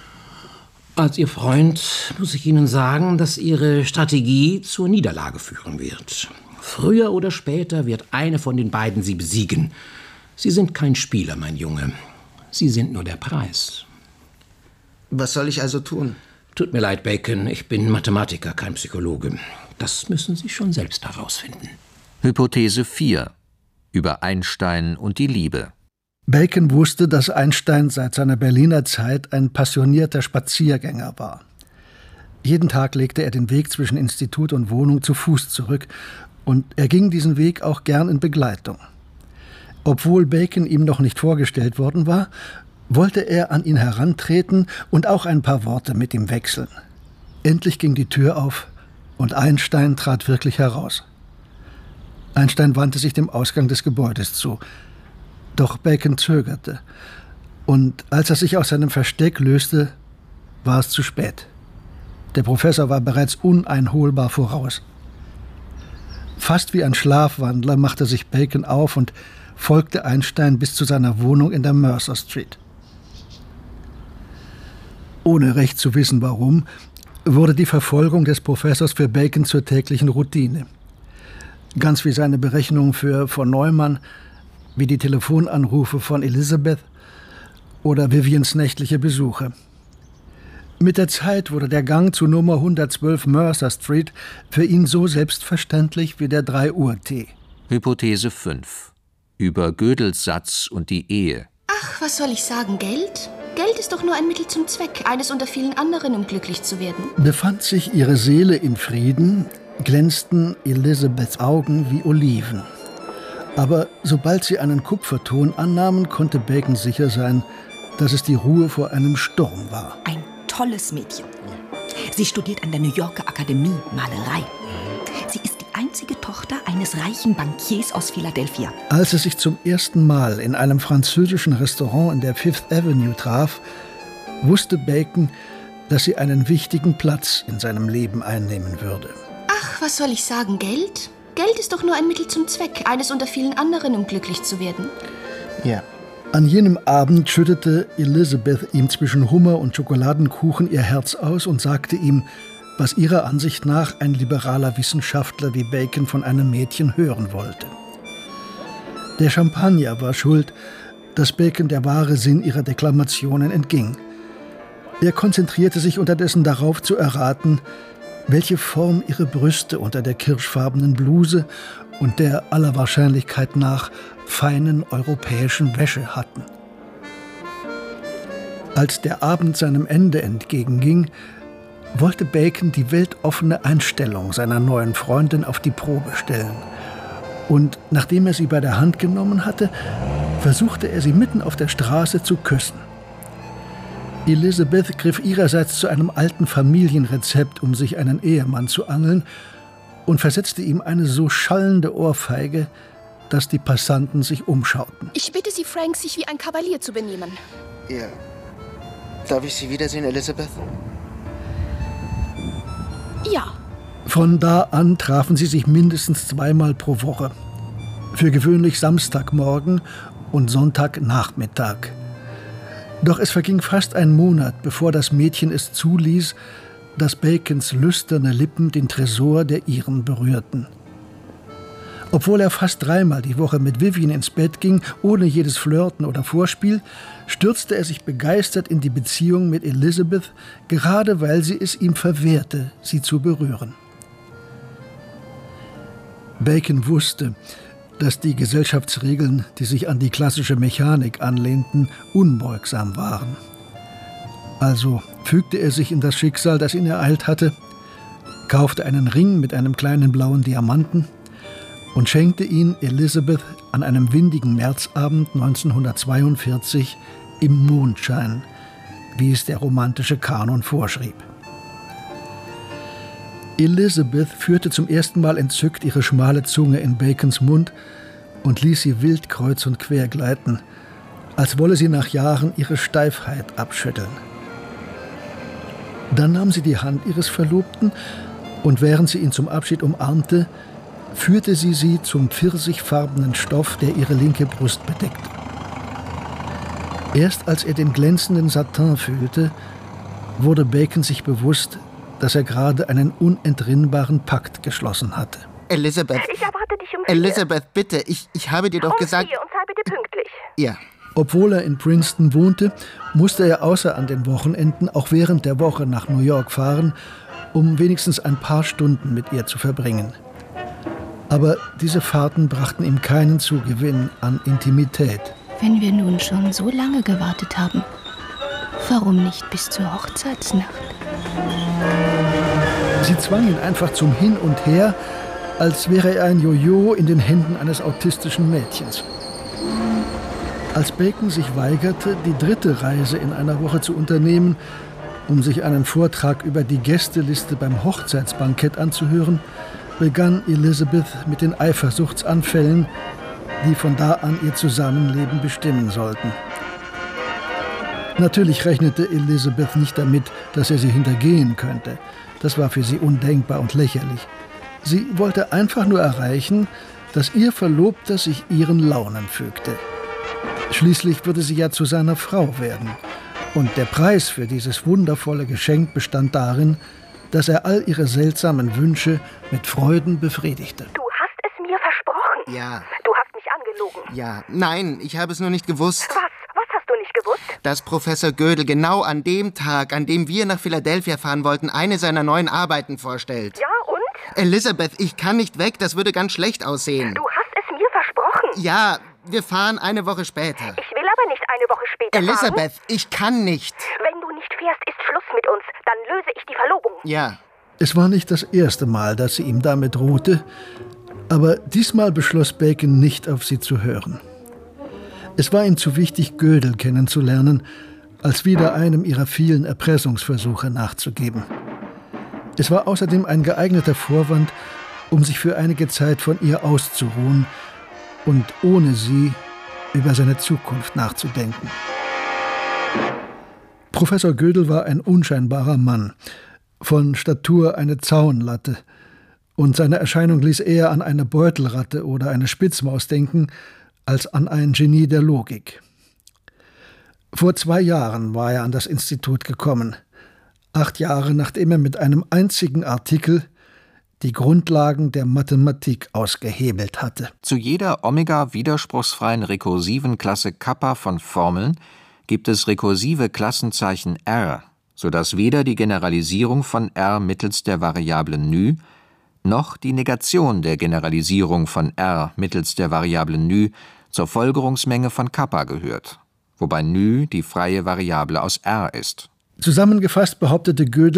Als Ihr Freund muss ich Ihnen sagen, dass Ihre Strategie zur Niederlage führen wird. Früher oder später wird eine von den beiden Sie besiegen. Sie sind kein Spieler, mein Junge. Sie sind nur der Preis. Was soll ich also tun? Tut mir leid, Bacon, ich bin Mathematiker, kein Psychologe. Das müssen Sie schon selbst herausfinden. Hypothese vier. Über Einstein und die Liebe. Bacon wusste, dass Einstein seit seiner Berliner Zeit ein passionierter Spaziergänger war. Jeden Tag legte er den Weg zwischen Institut und Wohnung zu Fuß zurück, und er ging diesen Weg auch gern in Begleitung. Obwohl Bacon ihm noch nicht vorgestellt worden war, wollte er an ihn herantreten und auch ein paar Worte mit ihm wechseln. Endlich ging die Tür auf und Einstein trat wirklich heraus. Einstein wandte sich dem Ausgang des Gebäudes zu. Doch Bacon zögerte, und als er sich aus seinem Versteck löste, war es zu spät. Der Professor war bereits uneinholbar voraus. Fast wie ein Schlafwandler machte sich Bacon auf und folgte Einstein bis zu seiner Wohnung in der Mercer Street. Ohne recht zu wissen, warum, wurde die Verfolgung des Professors für Bacon zur täglichen Routine. Ganz wie seine Berechnungen für von Neumann, wie die Telefonanrufe von Elizabeth oder Vivians nächtliche Besuche. Mit der Zeit wurde der Gang zu Nummer hundertzwölf Mercer Street für ihn so selbstverständlich wie der drei Uhr Tee. Hypothese fünf. Über Gödels Satz und die Ehe. Ach, was soll ich sagen, Geld? Geld ist doch nur ein Mittel zum Zweck, eines unter vielen anderen, um glücklich zu werden. Befand sich ihre Seele in Frieden, glänzten Elizabeths Augen wie Oliven. Aber sobald sie einen Kupferton annahmen, konnte Bacon sicher sein, dass es die Ruhe vor einem Sturm war. Ein tolles Mädchen. Sie studiert an der New Yorker Akademie Malerei. Sie ist die einzige Tochter eines reichen Bankiers aus Philadelphia. Als er sich zum ersten Mal in einem französischen Restaurant in der Fifth Avenue traf, wusste Bacon, dass sie einen wichtigen Platz in seinem Leben einnehmen würde. Ach, was soll ich sagen, Geld? Geld ist doch nur ein Mittel zum Zweck, eines unter vielen anderen, um glücklich zu werden. Ja. An jenem Abend schüttete Elizabeth ihm zwischen Hummer und Schokoladenkuchen ihr Herz aus und sagte ihm, was ihrer Ansicht nach ein liberaler Wissenschaftler wie Bacon von einem Mädchen hören wollte. Der Champagner war schuld, dass Bacon der wahre Sinn ihrer Deklamationen entging. Er konzentrierte sich unterdessen darauf zu erraten, welche Form ihre Brüste unter der kirschfarbenen Bluse und der aller Wahrscheinlichkeit nach feinen europäischen Wäsche hatten. Als der Abend seinem Ende entgegenging, wollte Bacon die weltoffene Einstellung seiner neuen Freundin auf die Probe stellen. Und nachdem er sie bei der Hand genommen hatte, versuchte er sie mitten auf der Straße zu küssen. Elizabeth griff ihrerseits zu einem alten Familienrezept, um sich einen Ehemann zu angeln, und versetzte ihm eine so schallende Ohrfeige, dass die Passanten sich umschauten. Ich bitte Sie, Frank, sich wie ein Kavalier zu benehmen. Ja. Darf ich Sie wiedersehen, Elizabeth? Ja. Von da an trafen sie sich mindestens zweimal pro Woche. Für gewöhnlich Samstagmorgen und Sonntagnachmittag. Doch es verging fast ein Monat, bevor das Mädchen es zuließ, dass Bacons lüsterne Lippen den Tresor der ihren berührten. Obwohl er fast dreimal die Woche mit Vivian ins Bett ging, ohne jedes Flirten oder Vorspiel, stürzte er sich begeistert in die Beziehung mit Elizabeth, gerade weil sie es ihm verwehrte, sie zu berühren. Bacon wusste, dass die Gesellschaftsregeln, die sich an die klassische Mechanik anlehnten, unbeugsam waren. Also fügte er sich in das Schicksal, das ihn ereilt hatte, kaufte einen Ring mit einem kleinen blauen Diamanten und schenkte ihn Elizabeth an einem windigen Märzabend neunzehnhundertzweiundvierzig im Mondschein, wie es der romantische Kanon vorschrieb. Elizabeth führte zum ersten Mal entzückt ihre schmale Zunge in Bacons Mund und ließ sie wild kreuz und quer gleiten, als wolle sie nach Jahren ihre Steifheit abschütteln. Dann nahm sie die Hand ihres Verlobten und während sie ihn zum Abschied umarmte, führte sie sie zum pfirsichfarbenen Stoff, der ihre linke Brust bedeckte. Erst als er den glänzenden Satin fühlte, wurde Bacon sich bewusst, dass er gerade einen unentrinnbaren Pakt geschlossen hatte. Elizabeth. Ich erwarte dich um vier. Elizabeth, bitte. Ich, ich habe dir doch um gesagt... vier und sei bitte pünktlich. Ja. Obwohl er in Princeton wohnte, musste er außer an den Wochenenden auch während der Woche nach New York fahren, um wenigstens ein paar Stunden mit ihr zu verbringen. Aber diese Fahrten brachten ihm keinen Zugewinn an Intimität. Wenn wir nun schon so lange gewartet haben, warum nicht bis zur Hochzeitsnacht? Sie zwang ihn einfach zum Hin und Her, als wäre er ein Jojo in den Händen eines autistischen Mädchens. Als Bacon sich weigerte, die dritte Reise in einer Woche zu unternehmen, um sich einen Vortrag über die Gästeliste beim Hochzeitsbankett anzuhören, begann Elizabeth mit den Eifersuchtsanfällen, die von da an ihr Zusammenleben bestimmen sollten. Natürlich rechnete Elizabeth nicht damit, dass er sie hintergehen könnte. Das war für sie undenkbar und lächerlich. Sie wollte einfach nur erreichen, dass ihr Verlobter sich ihren Launen fügte. Schließlich würde sie ja zu seiner Frau werden. Und der Preis für dieses wundervolle Geschenk bestand darin, dass er all ihre seltsamen Wünsche mit Freuden befriedigte. Du hast es mir versprochen. Ja. Du hast mich angelogen. Ja. Nein, ich habe es nur nicht gewusst. Was? Was hast du nicht gewusst? Dass Professor Gödel genau an dem Tag, an dem wir nach Philadelphia fahren wollten, eine seiner neuen Arbeiten vorstellt. Ja, und? Elizabeth, ich kann nicht weg, das würde ganz schlecht aussehen. Du hast es mir versprochen. Ja, wir fahren eine Woche später. Ich will aber nicht eine Woche später Elizabeth, fahren. ich kann nicht. Wenn du nicht fährst, ist Schluss mit uns. Dann löse ich die Verlobung. Ja. Es war nicht das erste Mal, dass sie ihm damit drohte, aber diesmal beschloss Bacon nicht, auf sie zu hören. Es war ihm zu wichtig, Gödel kennenzulernen, als wieder einem ihrer vielen Erpressungsversuche nachzugeben. Es war außerdem ein geeigneter Vorwand, um sich für einige Zeit von ihr auszuruhen und ohne sie über seine Zukunft nachzudenken. Professor Gödel war ein unscheinbarer Mann, von Statur eine Zaunlatte, und seine Erscheinung ließ eher an eine Beutelratte oder eine Spitzmaus denken, als an ein Genie der Logik. Vor zwei Jahren war er an das Institut gekommen, acht Jahre nachdem er mit einem einzigen Artikel die Grundlagen der Mathematik ausgehebelt hatte. Zu jeder omega-widerspruchsfreien rekursiven Klasse Kappa von Formeln gibt es rekursive Klassenzeichen R, sodass weder die Generalisierung von R mittels der Variable νη noch die Negation der Generalisierung von R mittels der Variable νη zur Folgerungsmenge von Kappa gehört, wobei νη die freie Variable aus R ist. Zusammengefasst behauptete Gödel,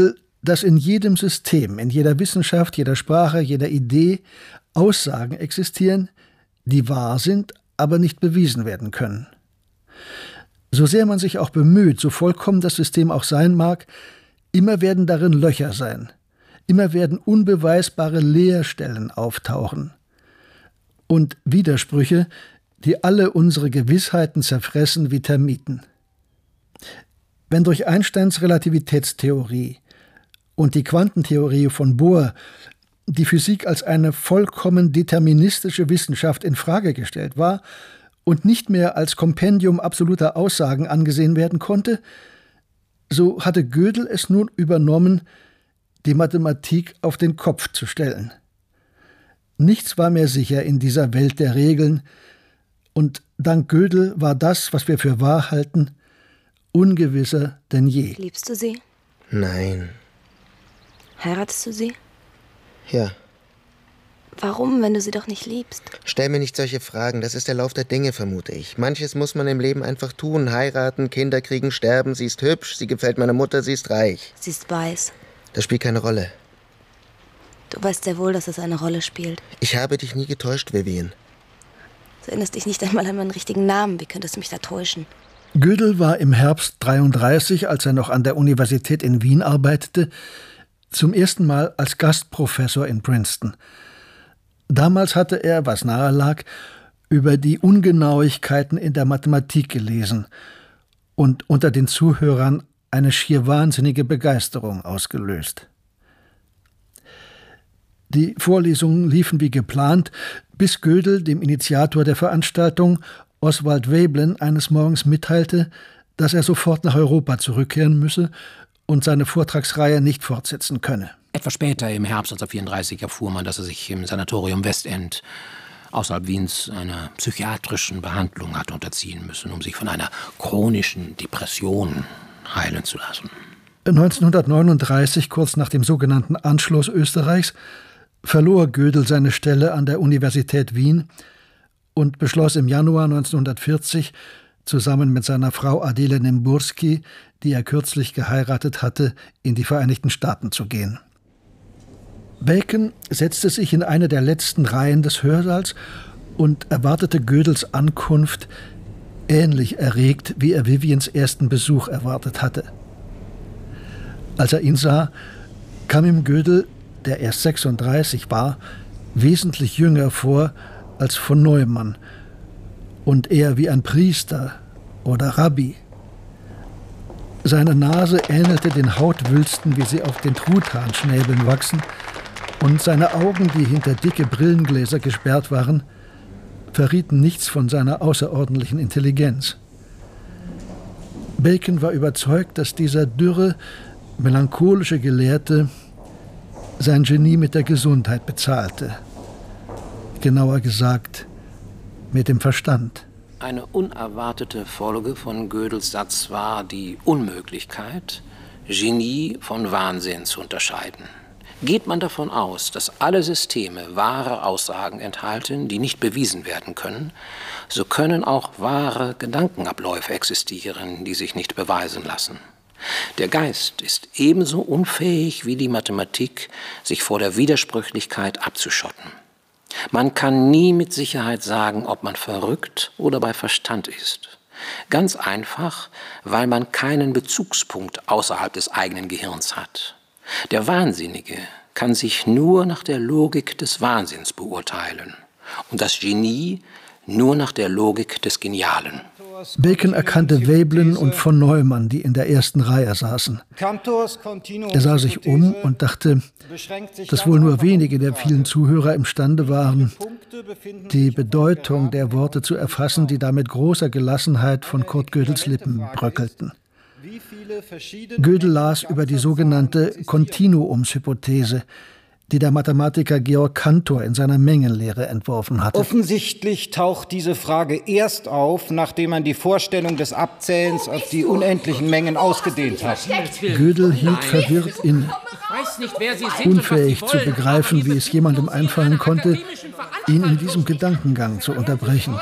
dass in jedem System, in jeder Wissenschaft, jeder Sprache, jeder Idee Aussagen existieren, die wahr sind, aber nicht bewiesen werden können. So sehr man sich auch bemüht, so vollkommen das System auch sein mag, immer werden darin Löcher sein. Immer werden unbeweisbare Leerstellen auftauchen. Und Widersprüche, die alle unsere Gewissheiten zerfressen wie Termiten. Wenn durch Einsteins Relativitätstheorie und die Quantentheorie von Bohr die Physik als eine vollkommen deterministische Wissenschaft in Frage gestellt war und nicht mehr als Kompendium absoluter Aussagen angesehen werden konnte, so hatte Gödel es nun übernommen, die Mathematik auf den Kopf zu stellen. Nichts war mehr sicher in dieser Welt der Regeln, und dank Gödel war das, was wir für wahr halten, ungewisser denn je. Liebst du sie? Nein. Heiratest du sie? Ja. Warum, wenn du sie doch nicht liebst? Stell mir nicht solche Fragen, das ist der Lauf der Dinge, vermute ich. Manches muss man im Leben einfach tun, heiraten, Kinder kriegen, sterben, sie ist hübsch, sie gefällt meiner Mutter, sie ist reich. Sie ist weiß. Das spielt keine Rolle. Du weißt sehr wohl, dass es eine Rolle spielt. Ich habe dich nie getäuscht, Vivian. Du erinnerst dich nicht einmal an meinen richtigen Namen. Wie könntest du mich da täuschen? Gödel war im Herbst dreiunddreißig, als er noch an der Universität in Wien arbeitete, zum ersten Mal als Gastprofessor in Princeton. Damals hatte er, was nahe lag, über die Ungenauigkeiten in der Mathematik gelesen und unter den Zuhörern eine schier wahnsinnige Begeisterung ausgelöst. Die Vorlesungen liefen wie geplant, bis Gödel, dem Initiator der Veranstaltung, Oswald Veblen, eines Morgens mitteilte, dass er sofort nach Europa zurückkehren müsse und seine Vortragsreihe nicht fortsetzen könne. Etwas später, im Herbst neunzehnhundertvierunddreißig, erfuhr man, dass er sich im Sanatorium Westend außerhalb Wiens einer psychiatrischen Behandlung hat unterziehen müssen, um sich von einer chronischen Depression heilen zu lassen. neunzehnhundertneununddreißig, kurz nach dem sogenannten Anschluss Österreichs, verlor Gödel seine Stelle an der Universität Wien und beschloss im Januar neunzehnhundertvierzig, zusammen mit seiner Frau Adele Nimburski, die er kürzlich geheiratet hatte, in die Vereinigten Staaten zu gehen. Bacon setzte sich in eine der letzten Reihen des Hörsaals und erwartete Gödels Ankunft ähnlich erregt, wie er Vivians ersten Besuch erwartet hatte. Als er ihn sah, kam ihm Gödel, der erst sechsunddreißig war, wesentlich jünger vor als von Neumann und eher wie ein Priester oder Rabbi. Seine Nase ähnelte den Hautwülsten, wie sie auf den Truthahnschnäbeln wachsen, und seine Augen, die hinter dicke Brillengläser gesperrt waren, verrieten nichts von seiner außerordentlichen Intelligenz. Bacon war überzeugt, dass dieser dürre, melancholische Gelehrte sein Genie mit der Gesundheit bezahlte. Genauer gesagt, mit dem Verstand. Eine unerwartete Folge von Gödels Satz war die Unmöglichkeit, Genie von Wahnsinn zu unterscheiden. Geht man davon aus, dass alle Systeme wahre Aussagen enthalten, die nicht bewiesen werden können, so können auch wahre Gedankenabläufe existieren, die sich nicht beweisen lassen. Der Geist ist ebenso unfähig wie die Mathematik, sich vor der Widersprüchlichkeit abzuschotten. Man kann nie mit Sicherheit sagen, ob man verrückt oder bei Verstand ist. Ganz einfach, weil man keinen Bezugspunkt außerhalb des eigenen Gehirns hat. Der Wahnsinnige kann sich nur nach der Logik des Wahnsinns beurteilen und das Genie nur nach der Logik des Genialen. Bacon erkannte Veblen und von Neumann, die in der ersten Reihe saßen. Er sah sich um und dachte, dass wohl nur wenige der vielen Zuhörer imstande waren, die Bedeutung der Worte zu erfassen, die da mit großer Gelassenheit von Kurt Gödels Lippen bröckelten. Gödel las über die sogenannte Kontinuumshypothese, die der Mathematiker Georg Cantor in seiner Mengenlehre entworfen hatte. Offensichtlich taucht diese Frage erst auf, nachdem man die Vorstellung des Abzählens auf die unendlichen Mengen ausgedehnt hat. Gödel hielt verwirrt inne, unfähig zu begreifen, wie es jemandem einfallen konnte, ihn in diesem Gedankengang zu unterbrechen.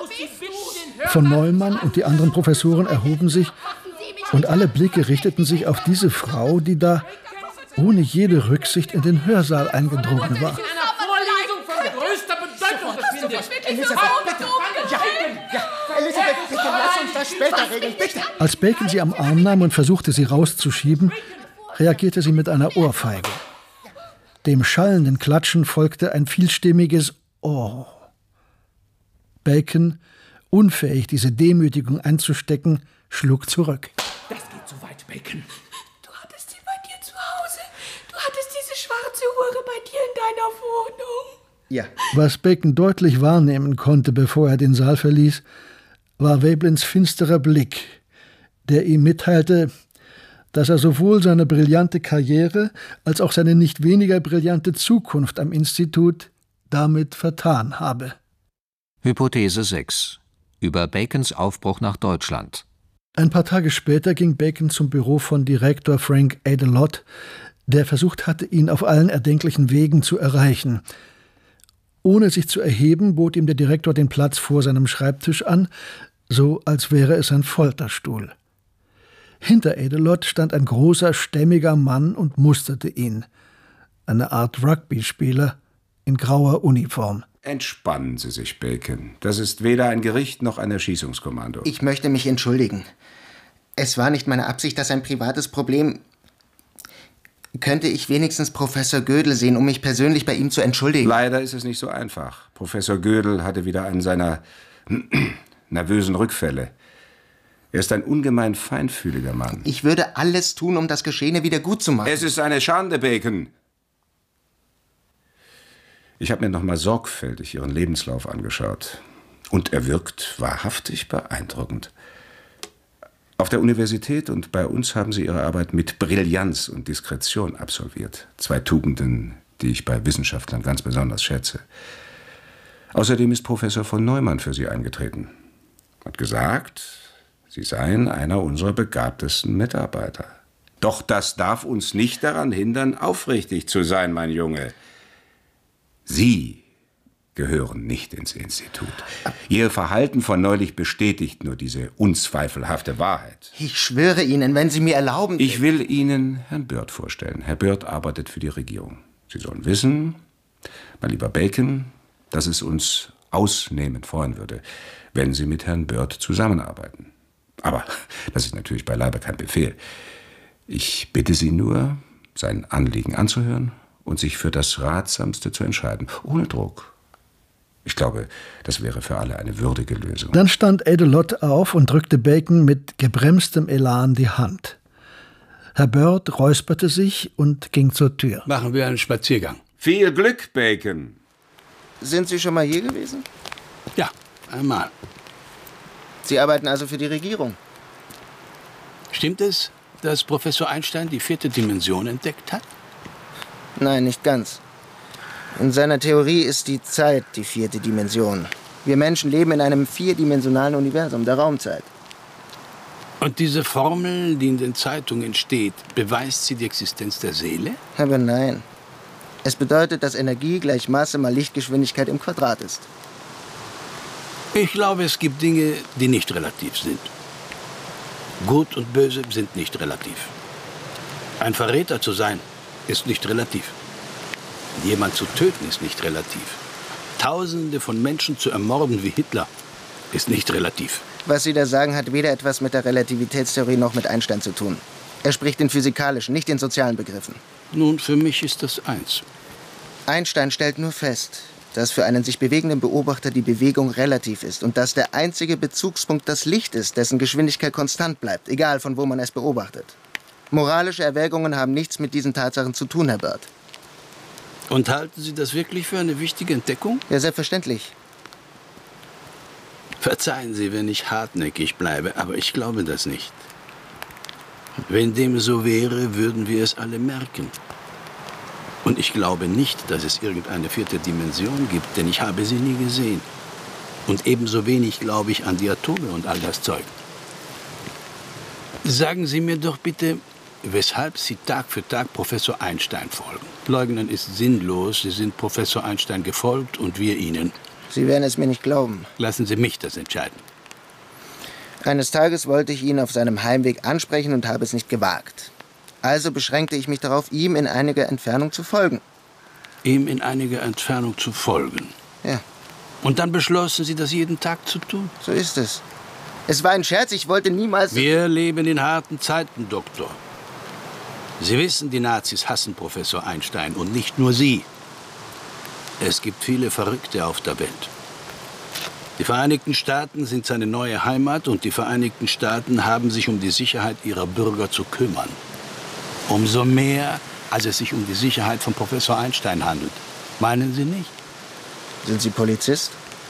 Von Neumann und die anderen Professoren erhoben sich und alle Blicke richteten sich auf diese Frau, die da ohne jede Rücksicht in den Hörsaal eingedrungen war. Vorlesung von größter Bedeutung befindet. Elisabeth, bitte. Ja, ja. Elisabeth, bitte, lass uns das später regeln, bitte. Als Bacon sie am Arm nahm und versuchte, sie rauszuschieben, reagierte sie mit einer Ohrfeige. Dem schallenden Klatschen folgte ein vielstimmiges Oh. Bacon, unfähig, diese Demütigung einzustecken, schlug zurück. Das geht zu weit, Bacon. Du hattest sie bei dir zu Hause. Du hattest diese schwarze Hure bei dir in deiner Wohnung. Ja. Was Bacon deutlich wahrnehmen konnte, bevor er den Saal verließ, war Veblen's finsterer Blick, der ihm mitteilte, dass er sowohl seine brillante Karriere als auch seine nicht weniger brillante Zukunft am Institut damit vertan habe. Hypothese sechs. Über Bacons Aufbruch nach Deutschland. Ein paar Tage später ging Bacon zum Büro von Direktor Frank Adelot, der versucht hatte, ihn auf allen erdenklichen Wegen zu erreichen. Ohne sich zu erheben, bot ihm der Direktor den Platz vor seinem Schreibtisch an, so als wäre es ein Folterstuhl. Hinter Adelot stand ein großer, stämmiger Mann und musterte ihn. Eine Art Rugby-Spieler in grauer Uniform. Entspannen Sie sich, Bacon. Das ist weder ein Gericht noch ein Erschießungskommando. Ich möchte mich entschuldigen. Es war nicht meine Absicht, dass ein privates Problem... Könnte ich wenigstens Professor Gödel sehen, um mich persönlich bei ihm zu entschuldigen? Leider ist es nicht so einfach. Professor Gödel hatte wieder einen seiner nervösen Rückfälle. Er ist ein ungemein feinfühliger Mann. Ich würde alles tun, um das Geschehene wieder gut zu machen. Es ist eine Schande, Bacon. Ich habe mir noch mal sorgfältig Ihren Lebenslauf angeschaut. Und er wirkt wahrhaftig beeindruckend. Auf der Universität und bei uns haben Sie Ihre Arbeit mit Brillanz und Diskretion absolviert. Zwei Tugenden, die ich bei Wissenschaftlern ganz besonders schätze. Außerdem ist Professor von Neumann für Sie eingetreten. Hat gesagt, Sie seien einer unserer begabtesten Mitarbeiter. Doch das darf uns nicht daran hindern, aufrichtig zu sein, mein Junge. Sie gehören nicht ins Institut. Ihr Verhalten von neulich bestätigt nur diese unzweifelhafte Wahrheit. Ich schwöre Ihnen, wenn Sie mir erlauben... Ich will Ihnen Herrn Byrd vorstellen. Herr Byrd arbeitet für die Regierung. Sie sollen wissen, mein lieber Bacon, dass es uns ausnehmend freuen würde, wenn Sie mit Herrn Byrd zusammenarbeiten. Aber das ist natürlich beileibe kein Befehl. Ich bitte Sie nur, sein Anliegen anzuhören und sich für das Ratsamste zu entscheiden, ohne Druck. Ich glaube, das wäre für alle eine würdige Lösung. Dann stand Adelot auf und drückte Bacon mit gebremstem Elan die Hand. Herr Byrd räusperte sich und ging zur Tür. Machen wir einen Spaziergang. Viel Glück, Bacon. Sind Sie schon mal hier gewesen? Ja, einmal. Sie arbeiten also für die Regierung? Stimmt es, dass Professor Einstein die vierte Dimension entdeckt hat? Nein, nicht ganz. In seiner Theorie ist die Zeit die vierte Dimension. Wir Menschen leben in einem vierdimensionalen Universum, der Raumzeit. Und diese Formel, die in den Zeitungen steht, beweist sie die Existenz der Seele? Aber nein. Es bedeutet, dass Energie gleich Masse mal Lichtgeschwindigkeit im Quadrat ist. Ich glaube, es gibt Dinge, die nicht relativ sind. Gut und Böse sind nicht relativ. Ein Verräter zu sein, ist nicht relativ. Jemand zu töten ist nicht relativ. Tausende von Menschen zu ermorden wie Hitler ist nicht relativ. Was Sie da sagen, hat weder etwas mit der Relativitätstheorie noch mit Einstein zu tun. Er spricht in physikalischen, nicht in sozialen Begriffen. Nun, für mich ist das eins. Einstein stellt nur fest, dass für einen sich bewegenden Beobachter die Bewegung relativ ist und dass der einzige Bezugspunkt das Licht ist, dessen Geschwindigkeit konstant bleibt, egal von wo man es beobachtet. Moralische Erwägungen haben nichts mit diesen Tatsachen zu tun, Herr Byrd. Und halten Sie das wirklich für eine wichtige Entdeckung? Ja, selbstverständlich. Verzeihen Sie, wenn ich hartnäckig bleibe, aber ich glaube das nicht. Wenn dem so wäre, würden wir es alle merken. Und ich glaube nicht, dass es irgendeine vierte Dimension gibt, denn ich habe sie nie gesehen. Und ebenso wenig glaube ich an die Atome und all das Zeug. Sagen Sie mir doch bitte, weshalb Sie Tag für Tag Professor Einstein folgen. Leugnen ist sinnlos. Sie sind Professor Einstein gefolgt und wir Ihnen. Sie werden es mir nicht glauben. Lassen Sie mich das entscheiden. Eines Tages wollte ich ihn auf seinem Heimweg ansprechen und habe es nicht gewagt. Also beschränkte ich mich darauf, ihm in einiger Entfernung zu folgen. Ihm in einiger Entfernung zu folgen? Ja. Und dann beschlossen Sie, das jeden Tag zu tun? So ist es. Es war ein Scherz, ich wollte niemals... Wir leben in harten Zeiten, Doktor. Sie wissen, die Nazis hassen Professor Einstein und nicht nur Sie. Es gibt viele Verrückte auf der Welt. Die Vereinigten Staaten sind seine neue Heimat und die Vereinigten Staaten haben sich um die Sicherheit ihrer Bürger zu kümmern. Umso mehr, als es sich um die Sicherheit von Professor Einstein handelt. Meinen Sie nicht? Sind Sie Polizist?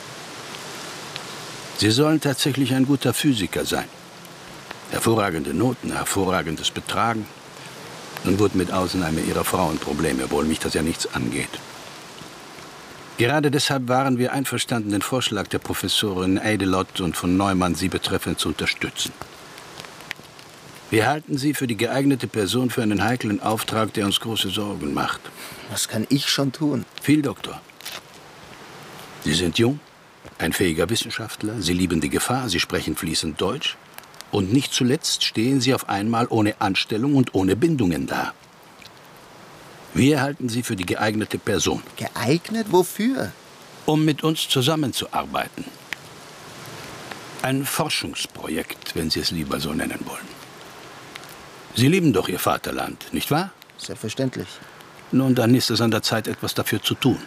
Sie sollen tatsächlich ein guter Physiker sein. Hervorragende Noten, hervorragendes Betragen. Nun gut, mit Ausnahme Ihrer Frauenprobleme, obwohl mich das ja nichts angeht. Gerade deshalb waren wir einverstanden, den Vorschlag der Professorin Adelot und von Neumann Sie betreffend zu unterstützen. Wir halten Sie für die geeignete Person für einen heiklen Auftrag, der uns große Sorgen macht. Was kann ich schon tun? Viel, Doktor. Sie sind jung, ein fähiger Wissenschaftler, Sie lieben die Gefahr, Sie sprechen fließend Deutsch. Und nicht zuletzt stehen Sie auf einmal ohne Anstellung und ohne Bindungen da. Wir halten Sie für die geeignete Person. Geeignet? Wofür? Um mit uns zusammenzuarbeiten. Ein Forschungsprojekt, wenn Sie es lieber so nennen wollen. Sie lieben doch Ihr Vaterland, nicht wahr? Selbstverständlich. Nun, dann ist es an der Zeit, etwas dafür zu tun.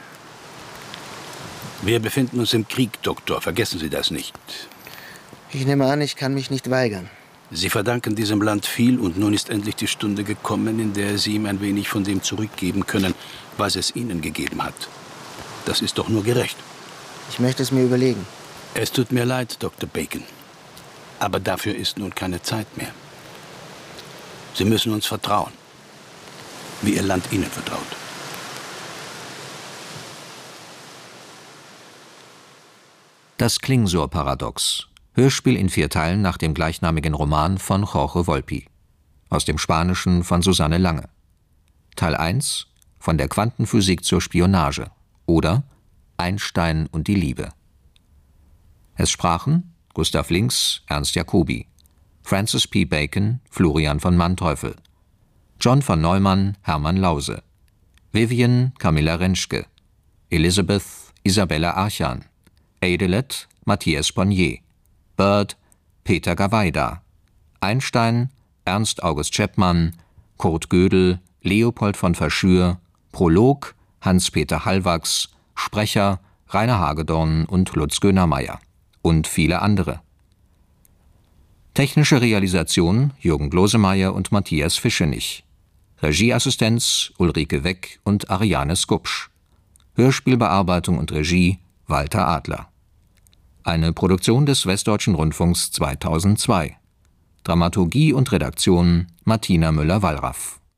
Wir befinden uns im Krieg, Doktor. Vergessen Sie das nicht. Ich nehme an, ich kann mich nicht weigern. Sie verdanken diesem Land viel und nun ist endlich die Stunde gekommen, in der Sie ihm ein wenig von dem zurückgeben können, was es Ihnen gegeben hat. Das ist doch nur gerecht. Ich möchte es mir überlegen. Es tut mir leid, Doktor Bacon. Aber dafür ist nun keine Zeit mehr. Sie müssen uns vertrauen, wie Ihr Land Ihnen vertraut. Das Klingsor-Paradox. Hörspiel in vier Teilen nach dem gleichnamigen Roman von Jorge Volpi. Aus dem Spanischen von Susanne Lange. Teil eins. Von der Quantenphysik zur Spionage. Oder Einstein und die Liebe. Es sprachen Gustav Links, Ernst Jacobi, Francis P. Bacon, Florian von Manteuffel, John von Neumann, Hermann Lause, Vivian, Camilla Rentschke, Elizabeth, Isabella Archan, Adelette, Matthias Bonnier, Bird, Peter Gawajda, Einstein, Ernst August Chapman, Kurt Gödel, Leopold von Verschür, Prolog, Hans-Peter Hallwachs, Sprecher, Rainer Hagedorn und Lutz Gönermeier und viele andere. Technische Realisation Jürgen Glosemeyer und Matthias Fischenich. Regieassistenz Ulrike Weck und Ariane Skupsch. Hörspielbearbeitung und Regie Walter Adler. Eine Produktion des Westdeutschen Rundfunks zweitausendzwei. Dramaturgie und Redaktion Martina Müller-Wallraff.